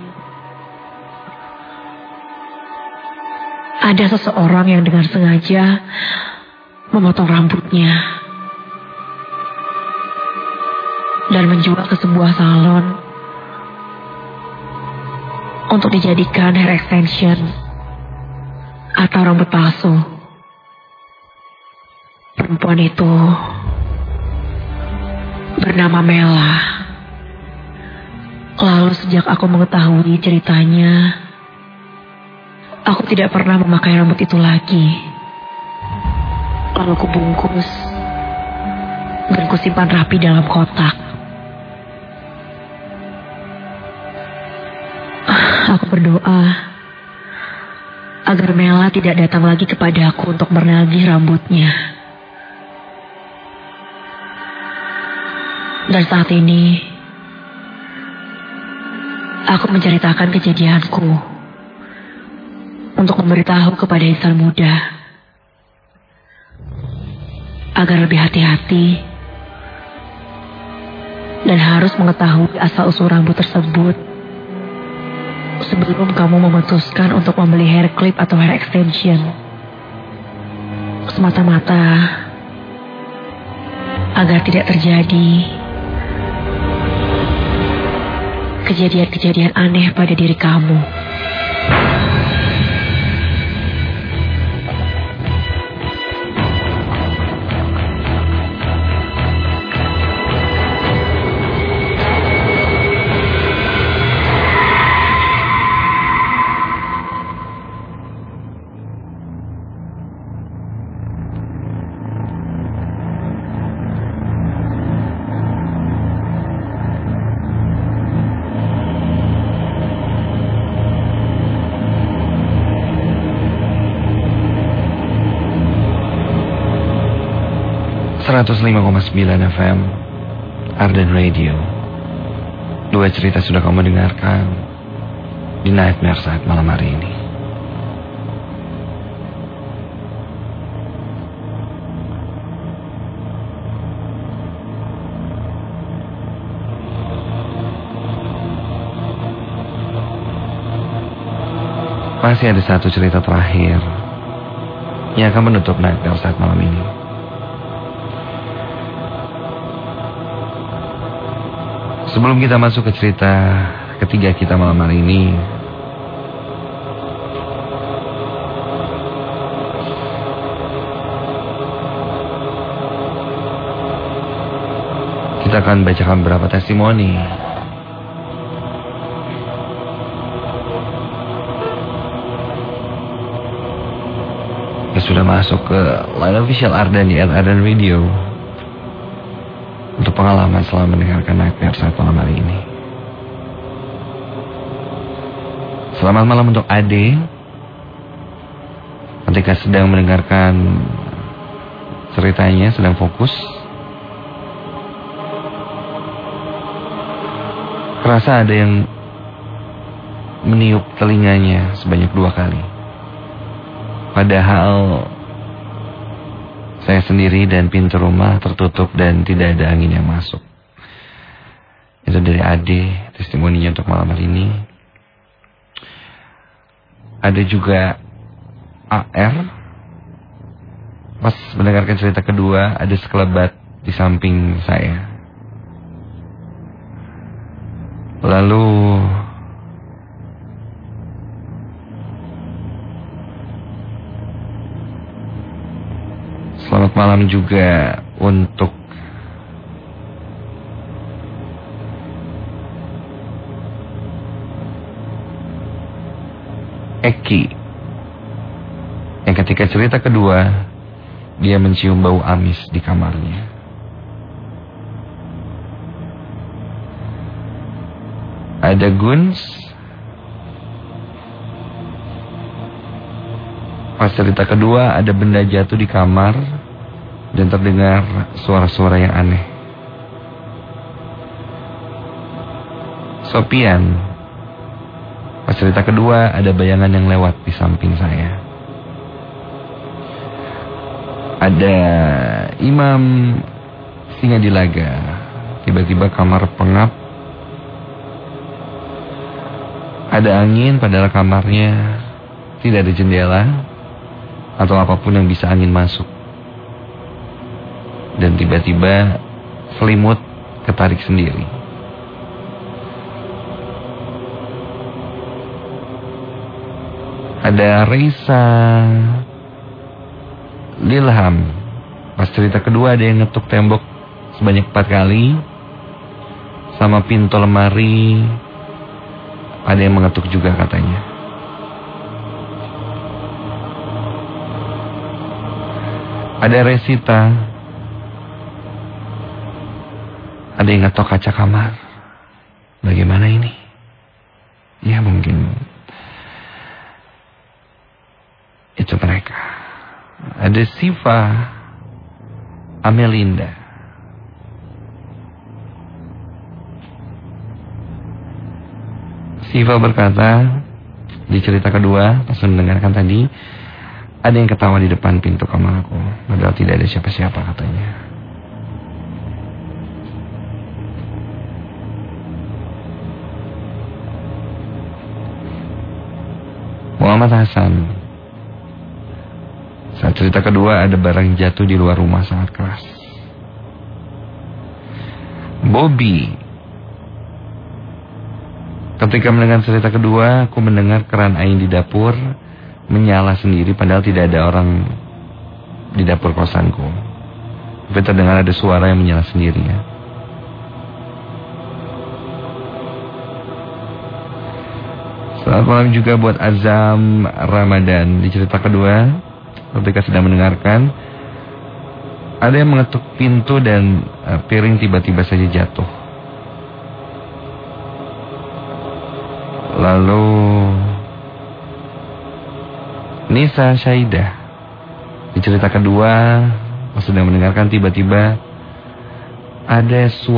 ada seseorang yang dengan sengaja memotong rambutnya dan menjual ke sebuah salon untuk dijadikan hair extension atau rambut palsu. Perempuan itu bernama Mela. Lalu sejak aku mengetahui ceritanya, aku tidak pernah memakai rambut itu lagi. Lalu kubungkus dan kusimpan rapi dalam kotak. Aku berdoa agar Mela tidak datang lagi kepadaku untuk menagih rambutnya. Dan saat ini, aku menceritakan kejadianku untuk memberitahu kepada insan muda agar lebih hati-hati dan harus mengetahui asal-usul rambut tersebut sebelum kamu memutuskan untuk membeli hair clip atau hair extension. Semata-mata agar tidak terjadi kejadian-kejadian aneh pada diri kamu. FM Arden Radio. Dua cerita sudah kamu dengarkan di Nightmare saat malam hari ini. Masih ada satu cerita terakhir yang akan menutup Nightmare saat malam ini. Sebelum kita masuk ke cerita ketiga kita malam hari ini, kita akan bacakan beberapa testimoni. Yang sudah masuk ke line official Arden di Arden Radio untuk pengalaman selama mendengarkan Nightmare saat malam hari ini. Selamat malam untuk Ade. Ketika sedang mendengarkan ceritanya, sedang fokus, kerasa ada yang meniup telinganya sebanyak 2 kali. Padahal saya sendiri dan pintu rumah tertutup dan tidak ada angin yang masuk. Itu dari Ade, testimoninya untuk malam hari ini. Ada juga AR. Pas mendengarkan cerita kedua, ada sekelebat di samping saya. Lalu selamat malam juga untuk Eki, yang ketika cerita kedua dia mencium bau amis di kamarnya. Ada Guns, pas cerita kedua ada benda jatuh di kamar dan terdengar suara-suara yang aneh. Sopian, pas cerita kedua ada bayangan yang lewat di samping saya. Ada Imam Singa Dilaga, tiba-tiba kamar pengap. Ada angin padahal kamarnya tidak ada jendela atau apapun yang bisa angin masuk. Dan tiba-tiba selimut ketarik sendiri. Ada Reisa Lilham, pas cerita kedua ada yang ngetuk tembok sebanyak 4 kali. Sama pintu lemari ada yang mengetuk juga katanya. Ada Resita, ada yang ngetok kaca kamar. Bagaimana ini? Ya mungkin itu mereka. Ada Siva Amelinda. Siva berkata di cerita kedua pas mendengarkan tadi, ada yang ketawa di depan pintu kamar aku, padahal tidak ada siapa-siapa katanya. pemanasan. Saat cerita kedua, ada barang jatuh di luar rumah sangat keras. Bobby. Ketika mendengar cerita kedua, aku mendengar keran air di dapur menyala sendiri padahal tidak ada orang di dapur kosanku. Tapi terdengar ada suara yang menyala sendiri ya. Selamat malam juga buat Azam Ramadan. Di cerita kedua, ketika sedang mendengarkan, ada yang mengetuk pintu dan piring tiba-tiba saja jatuh. Lalu Nisa Syaidah, di cerita kedua, sedang mendengarkan tiba-tiba ada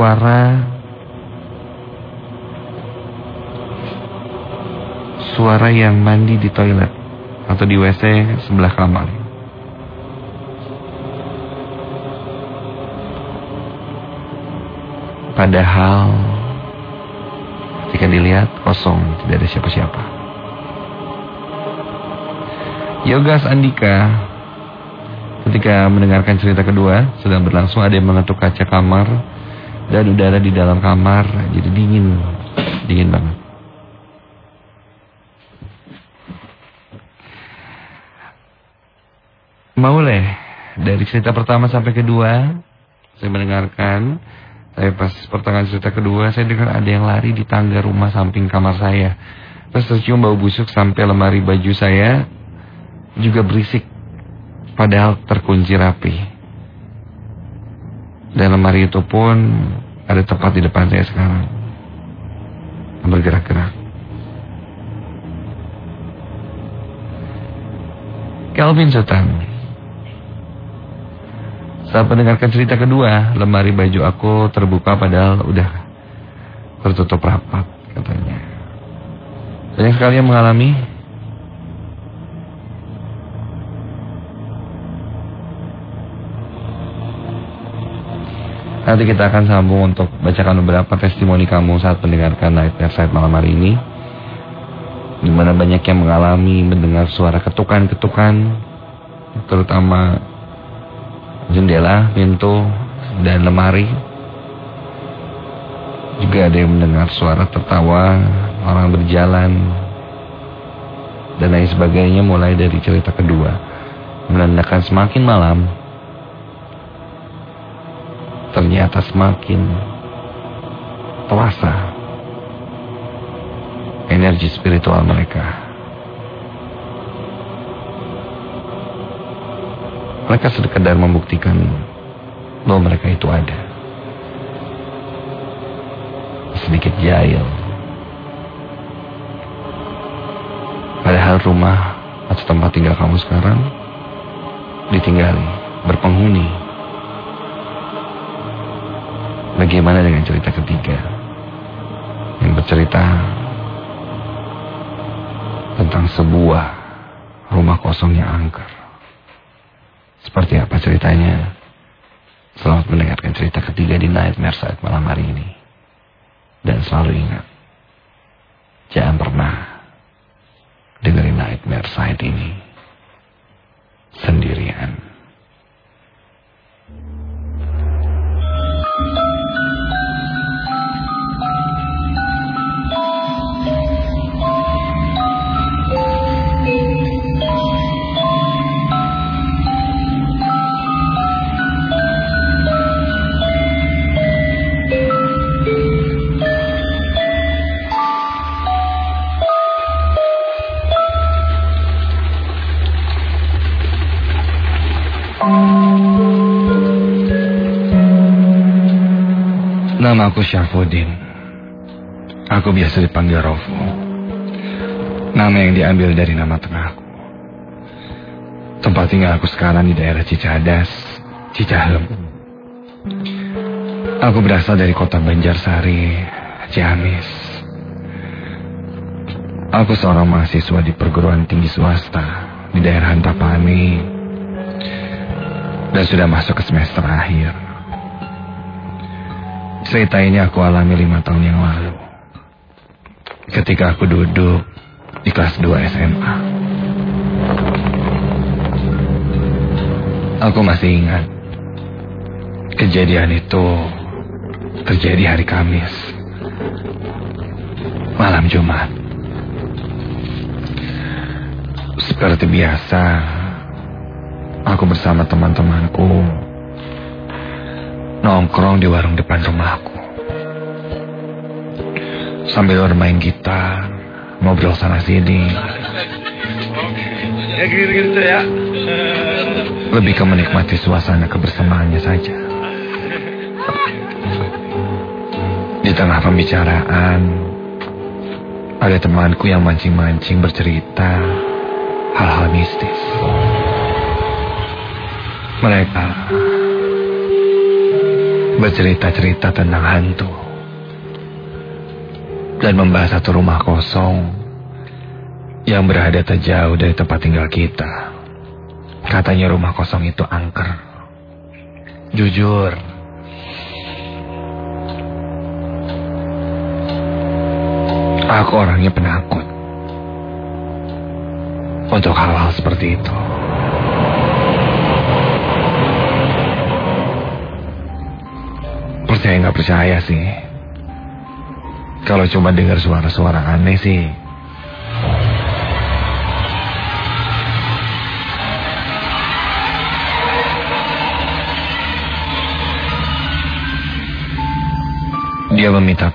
suara yang mandi di toilet atau di WC sebelah kamar. Padahal ketika dilihat kosong, tidak ada siapa-siapa. Yogas Andika, ketika mendengarkan cerita kedua, sedang berlangsung ada yang mengetuk kaca kamar dan udara di dalam kamar jadi dingin banget. Mauleh, dari cerita pertama sampai kedua, saya mendengarkan. Saya pas pertengahan cerita kedua, saya dengar ada yang lari di tangga rumah samping kamar saya. Terus tercium bau busuk sampai lemari baju saya juga berisik, padahal terkunci rapi. Dan lemari itu pun ada tepat di depan saya sekarang, bergerak-gerak. Kelvin Sultan, saat mendengarkan cerita kedua, lemari baju aku terbuka padahal udah tertutup rapat katanya. Banyak sekali yang mengalami. Nanti kita akan sambung untuk bacakan beberapa testimoni kamu saat mendengarkan Nightmare Side malam hari ini, di mana banyak yang mengalami mendengar suara ketukan-ketukan, terutama jendela, pintu, dan lemari. Juga ada yang mendengar suara tertawa, orang berjalan, dan lain sebagainya. Mulai dari cerita kedua, menandakan semakin malam, ternyata semakin terasa energi spiritual mereka. Mereka sekedar membuktikan bahwa mereka itu ada. Sedikit jahil. Padahal rumah atau tempat tinggal kamu sekarang ditinggali, berpenghuni. Bagaimana dengan cerita ketiga yang bercerita tentang sebuah rumah kosong yang angker? Seperti apa ceritanya? Selamat mendengarkan cerita ketiga di Nightmare Side malam hari ini. Dan selalu ingat, jangan pernah dengerin Nightmare Side ini sendirian. Nama aku Syafuddin. Aku biasa dipanggil Rofo. Nama yang diambil dari nama tengahku. Tempat tinggal aku sekarang di daerah Cicadas, Cicahem. Aku berasal dari kota Banjarsari, Ciamis. Aku seorang mahasiswa di perguruan tinggi swasta di daerah Antapani dan sudah masuk ke semester akhir. Cerita ini aku alami 5 tahun yang lalu, ketika aku duduk di kelas 2 SMA. Aku masih ingat kejadian itu terjadi hari Kamis, malam Jumat. Seperti biasa, aku bersama teman-temanku nongkrong di warung depan rumahku. Sambil bermain gitar, ngobrol sana sini. Ya gitu ya. Lebih ke menikmati suasana kebersamaannya saja. Di tengah pembicaraan, ada temanku yang mancing-mancing bercerita hal-hal mistis. Mereka bercerita-cerita tentang hantu dan membahas satu rumah kosong yang berada tak jauh dari tempat tinggal kita. Katanya rumah kosong itu angker. Jujur, aku orangnya penakut untuk hal-hal seperti itu. Percaya nggak percaya sih, kalau cuma dengar suara-suara aneh sih, dia minta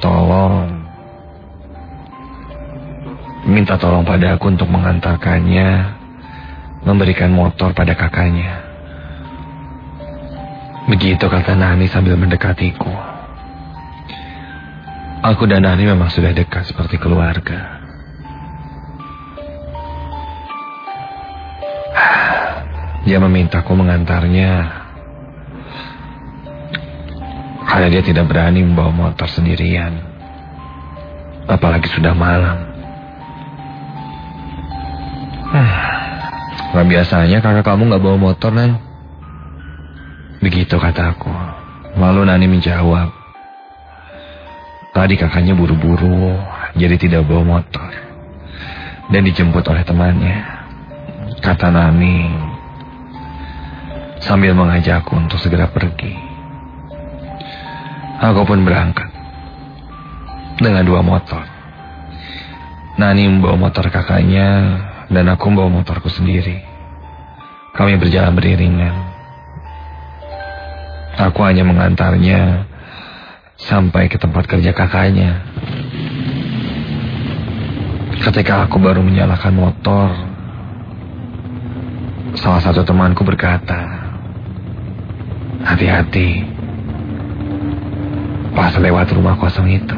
tolong pada aku untuk mengantarkannya, memberikan motor pada kakaknya. Begitu kata Nani sambil mendekatiku. Aku dan Nani memang sudah dekat seperti keluarga. Dia memintaku mengantarnya karena dia tidak berani membawa motor sendirian, apalagi sudah malam. Gak biasanya kakak kamu gak bawa motor, Nan. Begitu kataku. Lalu Nani menjawab, tadi kakaknya buru-buru, jadi tidak bawa motor dan dijemput oleh temannya, kata Nani sambil mengajakku untuk segera pergi. Aku pun berangkat dengan 2 motor. Nani membawa motor kakaknya dan aku membawa motorku sendiri. Kami berjalan beriringan. Aku hanya mengantarnya sampai ke tempat kerja kakaknya. Ketika aku baru menyalakan motor, salah satu temanku berkata, hati-hati pas lewat rumah kosong itu.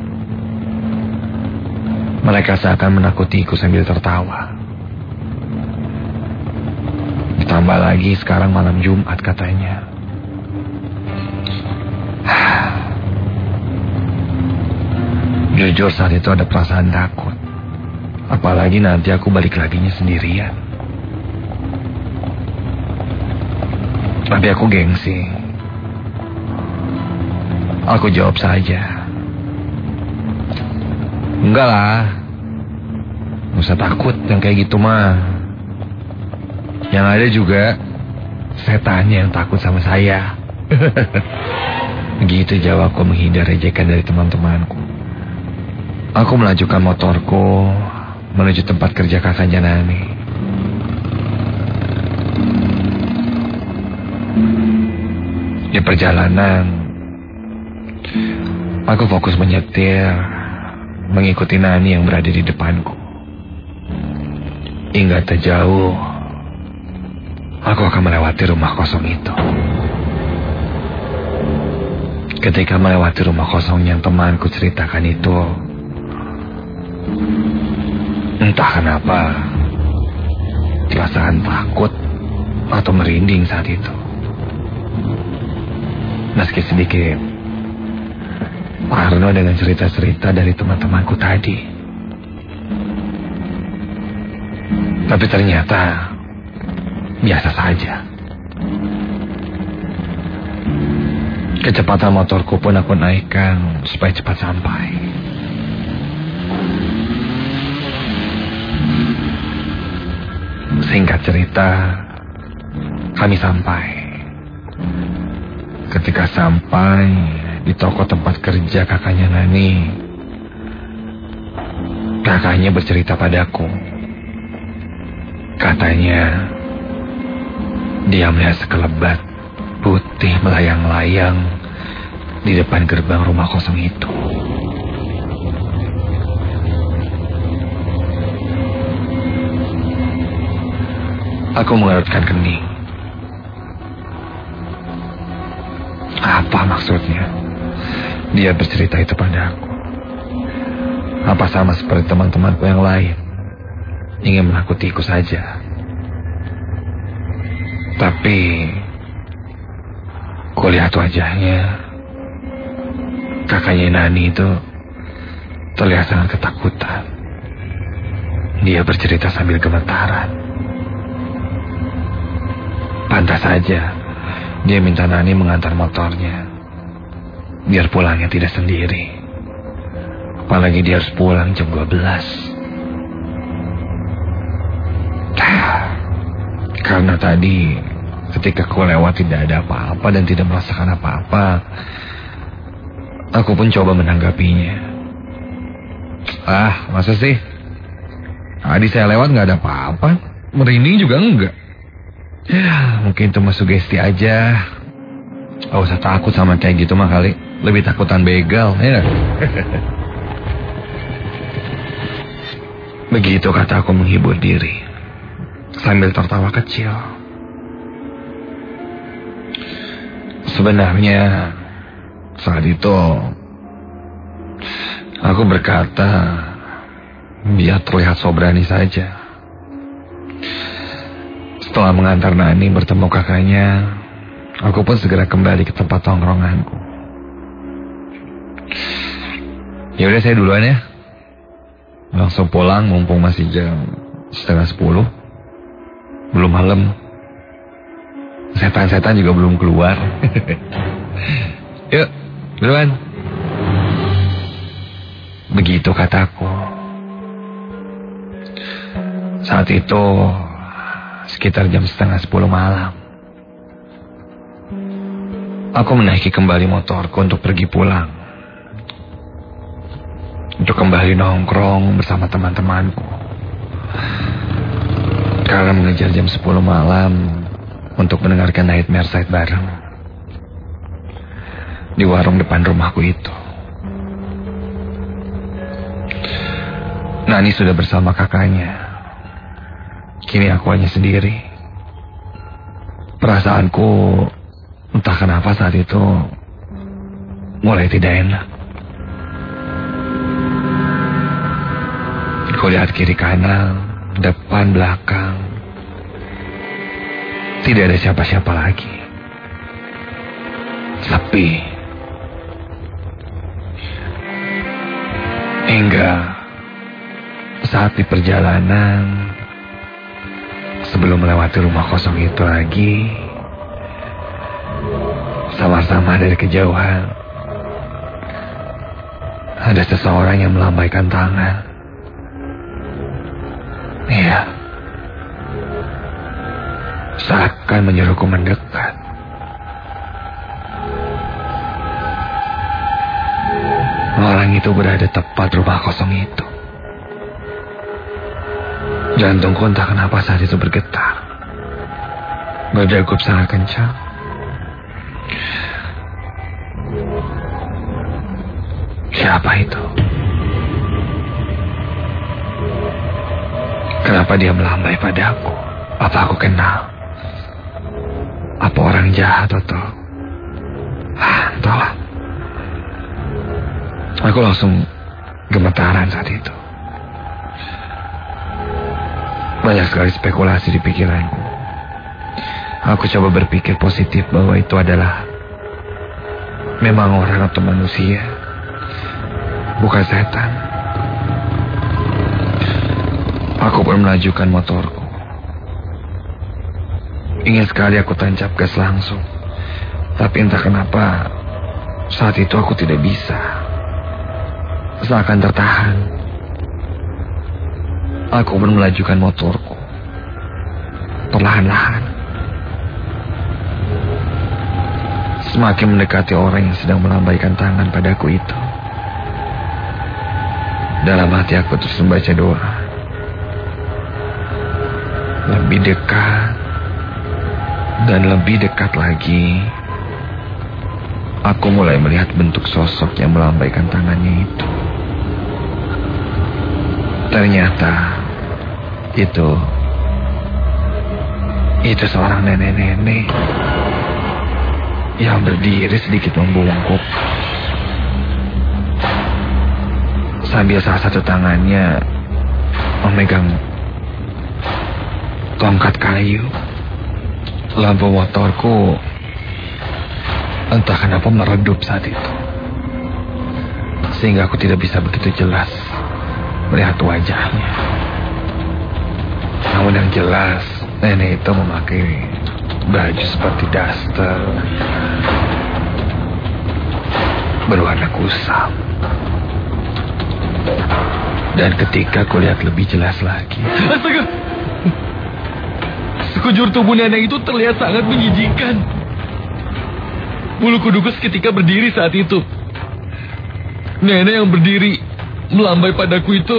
Mereka seakan menakutiku sambil tertawa. Ditambah lagi sekarang malam Jumat katanya. Jujur saat itu ada perasaan takut. Apalagi nanti aku balik laginya sendirian. Tapi aku gengsi. Aku jawab saja, enggak lah, gak usah takut yang kayak gitu mah. Yang ada juga setannya yang takut sama saya. Begitu jawabku menghindar ejekan dari teman-temanku. Aku melajukan motorku menuju tempat kerja kakaknya Nani. Di perjalanan, aku fokus menyetir, mengikuti Nani yang berada di depanku. Hingga tak jauh, aku akan melewati rumah kosong itu. Ketika melewati rumah kosong yang temanku ceritakan itu, entah kenapa, perasaan takut atau merinding saat itu. Meski sedikit parno dengan cerita-cerita dari teman-temanku tadi. Tapi ternyata biasa saja. Kecepatan motorku pun aku naikkan supaya cepat sampai. Singkat cerita, kami sampai. Ketika sampai di toko tempat kerja kakaknya Nani, kakaknya bercerita padaku. Katanya dia melihat sekelebat putih melayang-layang di depan gerbang rumah kosong itu. Aku mengerutkan kening. Apa maksudnya? Dia bercerita itu padaku. Apa sama seperti teman-temanku yang lain, ingin menakutiku saja? Tapi kulihat wajahnya, kakaknya Nani itu terlihat sangat ketakutan. Dia bercerita sambil gemetaran. Pantas saja dia minta Nani mengantar motornya, biar pulangnya tidak sendiri. Apalagi dia harus pulang jam 12. Karena tadi ketika aku lewat tidak ada apa-apa dan tidak merasakan apa-apa, aku pun coba menanggapinya. Masa sih? Tadi saya lewat gak ada apa-apa, merinding juga enggak. Ya, mungkin itu mah sugesti aja. Gak usah takut sama kayak gitu mah kali. Lebih takutan begal, ya. Begitu kata aku menghibur diri sambil tertawa kecil. Sebenarnya saat itu aku berkata biar terlihat so berani saja. Setelah mengantar Nani bertemu kakaknya, aku pun segera kembali ke tempat tongkronganku. Ya udah, saya duluan ya. Langsung pulang mumpung masih jam 9:30. Belum malam. Setan-setan juga belum keluar. Yuk, duluan. Begitu kataku. Saat itu sekitar jam 9:30 malam. Aku menaiki kembali motorku untuk pergi pulang. Untuk kembali nongkrong bersama teman-temanku. Karena mengejar jam 10 malam untuk mendengarkan Nightmare Side bareng. Di warung depan rumahku itu. Nani sudah bersama kakaknya. Kini aku hanya sendiri. Perasaanku entah kenapa saat itu mulai tidak enak. Kulihat kiri kanan, depan belakang. Tidak ada siapa-siapa lagi. Sepi. Hingga saat di perjalanan, sebelum melewati rumah kosong itu lagi, sama-sama dari kejauhan ada seseorang yang melambaikan tangan. Iya, seakan menyuruhku mendekat. Orang itu berada tepat rumah kosong itu. Jantungku entah kenapa saat itu bergetar. Berdegup sangat kencang. Siapa itu? Kenapa dia melambai padaku? Apa aku kenal? Apa orang jahat atau... entahlah. Aku langsung gemetaran saat itu. Banyak sekali spekulasi di pikiranku. Aku coba berpikir positif bahwa itu adalah memang orang atau manusia, bukan setan. Aku pun melajukan motorku. Ingin sekali aku tancap gas langsung. Tapi entah kenapa saat itu aku tidak bisa. Seakan tertahan. Aku pun melajukan motorku perlahan-lahan. semakin mendekati orang yang sedang melambaikan tangan padaku itu. Dalam hati aku terus membaca doa. Lebih dekat dan lebih dekat lagi. Aku mulai melihat bentuk sosok yang melambaikan tangannya itu. Ternyata itu seorang nenek-nenek yang berdiri sedikit membungkuk, sambil salah satu tangannya memegang tongkat kayu. Lampu motorku entah kenapa meredup saat itu, sehingga aku tidak bisa begitu jelas melihat wajahnya. Namun yang jelas, nenek itu memakai baju seperti daster berwarna kusam. Dan ketika aku lihat lebih jelas lagi, astaga! Sekujur tubuh nenek itu terlihat sangat menjijikkan. Bulu kuduku seketika berdiri saat itu. Nenek yang berdiri melambai padaku itu,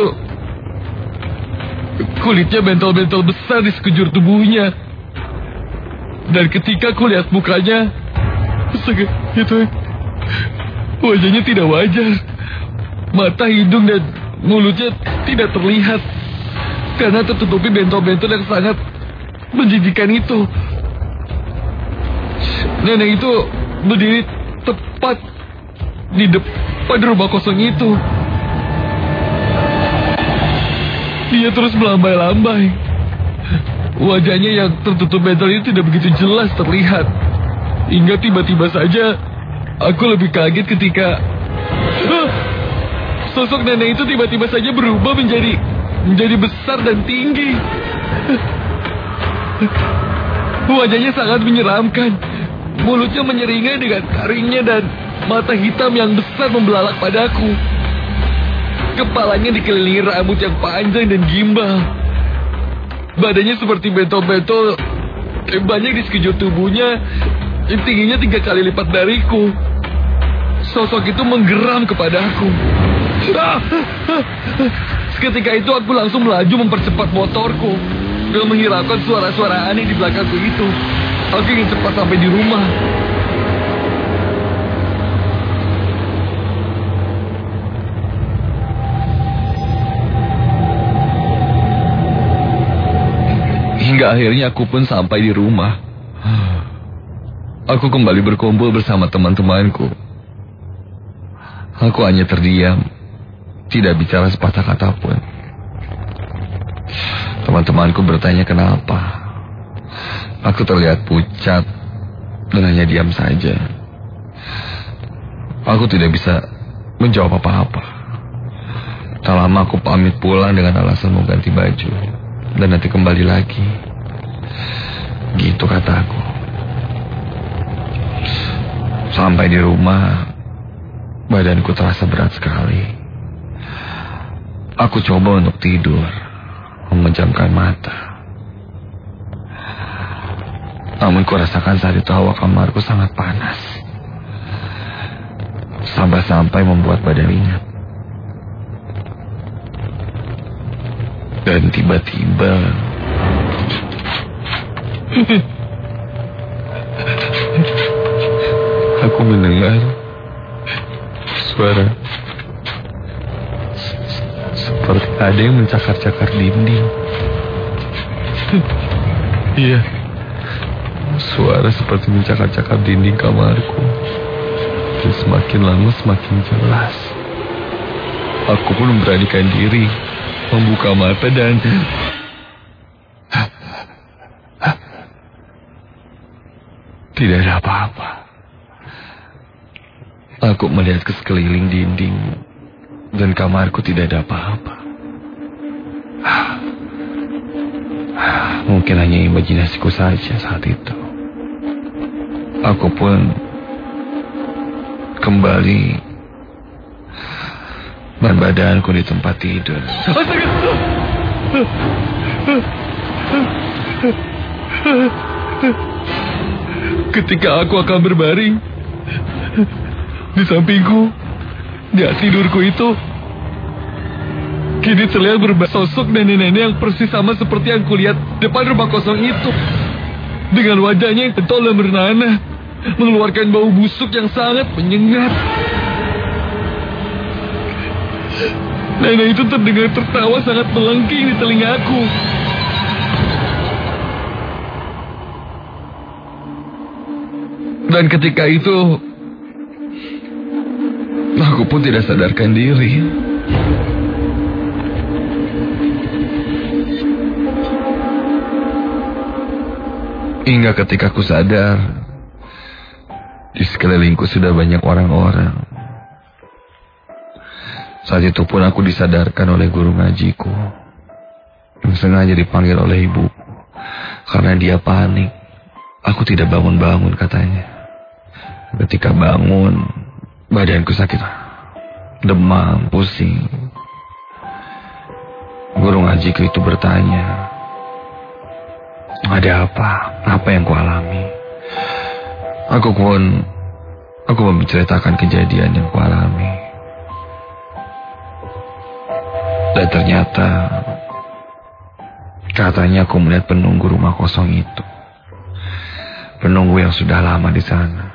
kulitnya bentol-bentol besar di sekujur tubuhnya. Dan ketika aku lihat mukanya, astaga, itu wajahnya tidak wajar. Mata, hidung, dan mulutnya tidak terlihat karena tertutupi bentol-bentol yang sangat menjijikkan itu. Nenek itu berdiri tepat di depan rumah kosong itu. Dia terus melambai-lambai. Wajahnya yang tertutup bentol itu tidak begitu jelas terlihat. Hingga tiba-tiba saja aku lebih kaget ketika sosok nenek itu tiba-tiba saja berubah menjadi besar dan tinggi. Wajahnya sangat menyeramkan. Mulutnya menyeringai dengan taringnya dan mata hitam yang besar membelalak padaku. Kepalanya dikelilingi rambut yang panjang dan gimbal. Badannya seperti bentol-bentol banyak di sekujur tubuhnya. Tingginya 3 kali lipat dariku. Sosok itu menggeram kepadaku. Seketika itu aku langsung melaju mempercepat motorku dan menghiraukan suara-suara aneh di belakangku itu. Aku ingin cepat sampai di rumah. Hingga akhirnya aku pun sampai di rumah. Aku kembali berkumpul bersama teman-temanku. Aku hanya terdiam, tidak bicara sepatah kata pun. Teman-temanku bertanya kenapa. Aku terlihat pucat dan hanya diam saja. Aku tidak bisa menjawab apa-apa. Tak lama aku pamit pulang dengan alasan mau ganti baju dan nanti kembali lagi. Gitu kataku. Sampai di rumah, badanku terasa berat sekali. Aku coba untuk tidur, memejamkan mata. Namun kurasakan saat itu hawa kamarku sangat panas. Sampai-sampai membuat badan ingat. Dan tiba-tiba aku mendengar suara seperti ada yang mencakar-cakar dinding. Iya, suara seperti mencakar-cakar dinding kamarku. Dan semakin lama semakin jelas. Aku pun memberanikan diri membuka mata dan tidak ada apa-apa. Aku melihat ke sekeliling dinding dan kamarku tidak ada apa-apa. Mungkin hanya imajinasiku saja saat itu. Aku pun kembali berbadanku di tempat tidur. Ketika aku akan berbaring, Di sampingku, di tidurku itu, kini terlihat bersosok nenek-nenek yang persis sama seperti yang kulihat depan rumah kosong itu. Dengan wajahnya yang tentol dan bernanah, mengeluarkan bau busuk yang sangat menyengat. Nenek itu terdengar tertawa sangat melengking di telingaku. Dan ketika itu, aku pun tidak sadarkan diri. Hingga ketika aku sadar, di sekelilingku sudah banyak orang-orang. Saat itu pun aku disadarkan oleh guru ngajiku, yang sengaja dipanggil oleh ibuku. Karena dia panik, aku tidak bangun-bangun katanya. Ketika bangun, badanku sakit, demam, pusing. Guru ngajiku itu bertanya, ada apa? Apa yang kualami? Aku pun menceritakan kejadian yang kualami. Dan ternyata, katanya aku melihat penunggu rumah kosong itu. Penunggu yang sudah lama di sana.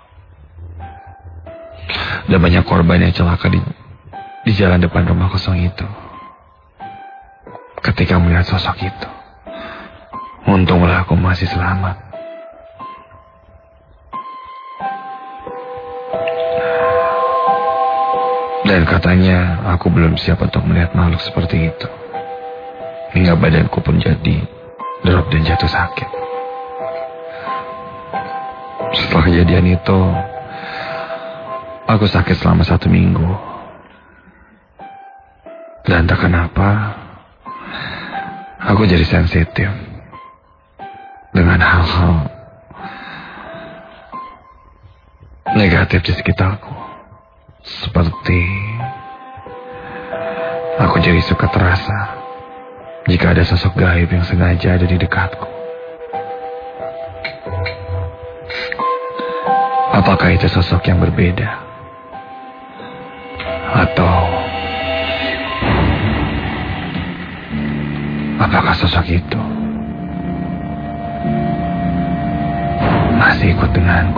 Dan banyak korban yang celaka di jalan depan rumah kosong itu. Ketika melihat sosok itu, untunglah aku masih selamat. Dan katanya aku belum siap untuk melihat makhluk seperti itu. Hingga badanku pun jadi drop dan jatuh sakit. Setelah kejadian itu, aku sakit selama 1 minggu. Dan entah kenapa, aku jadi sensitif dengan hal-hal negatif di sekitarku. Seperti aku jadi suka terasa jika ada sosok gaib yang sengaja ada di dekatku. Apakah itu sosok yang berbeda? Atau apakah sosok itu masih ikut denganku?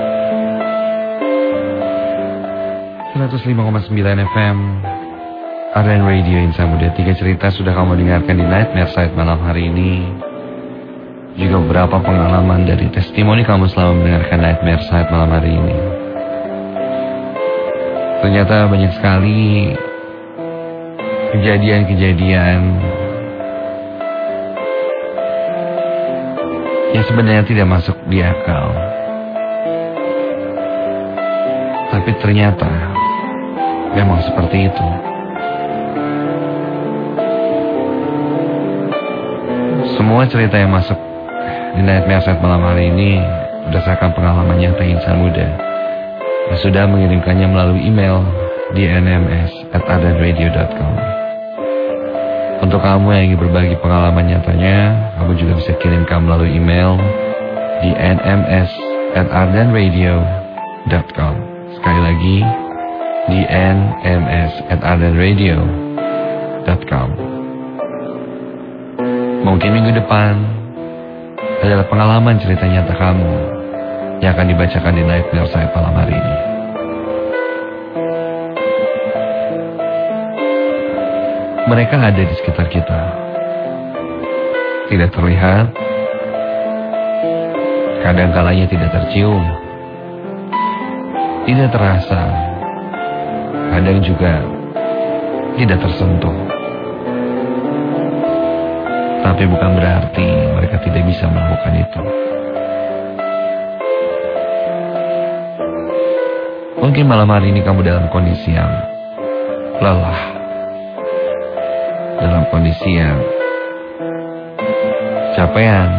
FM Ardan Radio Insan Muda. 3 cerita sudah kamu dengarkan di Nightmare Side malam hari ini. Juga beberapa pengalaman dari testimoni kamu selama mendengarkan Nightmare Side malam hari ini. Ternyata banyak sekali kejadian-kejadian yang sebenarnya tidak masuk di akal. Tapi ternyata memang seperti itu. Semua cerita yang masuk di Nightmare Side malam hari ini berdasarkan pengalaman nyata insan muda yang sudah mengirimkannya melalui email di nms@ardanradio.com. Untuk kamu yang ingin berbagi pengalaman nyatanya, kamu juga bisa kirimkan melalui email di nms@ardanradio.com. Sekali lagi di nms@ardanradio.com. Mungkin minggu depan adalah pengalaman cerita nyata kamu yang akan dibacakan di Nightmare Side malam hari ini. Mereka ada di sekitar kita. Tidak terlihat, kadang-kalanya tidak tercium, tidak terasa, kadang juga tidak tersentuh. Tapi bukan berarti mereka tidak bisa melakukan itu. Mungkin malam hari ini kamu dalam kondisi yang lelah, dalam kondisi yang capean,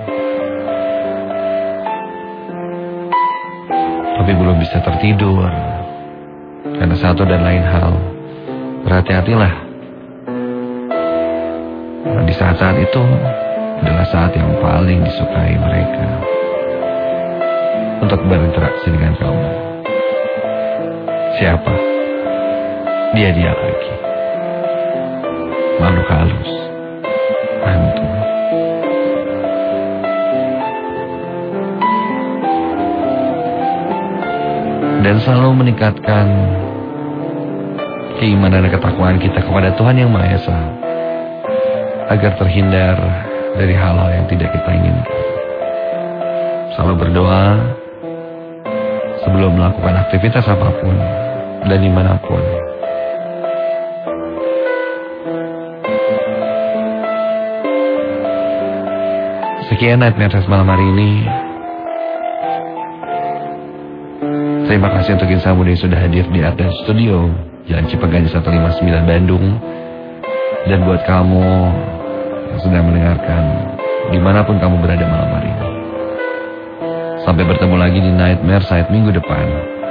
tapi belum bisa tertidur karena satu dan lain hal. Berhati-hatilah. Di saat-saat itu adalah saat yang paling disukai mereka untuk berinteraksi dengan kamu. Siapa? Dia lagi. Makhluk halus, hantu. Dan selalu meningkatkan keimanan dan ketakwaan kita kepada Tuhan Yang Maha Esa, agar terhindar dari hal-hal yang tidak kita inginkan. Selalu berdoa sebelum melakukan aktivitas apapun dan dimanapun. Sekian Nightmare Side malam hari ini. Terima kasih untuk insan muda yang sudah hadir di Ardan Studio, Jalan Cipeganji 159 Bandung. Dan buat kamu yang sedang mendengarkan, dimanapun kamu berada malam hari ini, sampai bertemu lagi di Nightmare Side minggu depan.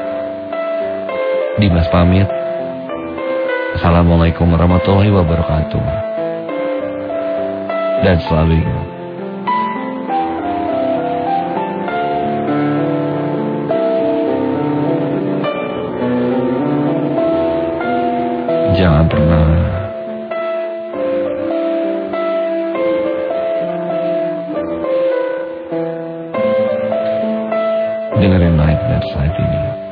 Dimas pamit. Assalamualaikum warahmatullahi wabarakatuh. Dan selalu ingat, jangan pernah dengerin Nightmare Side ini.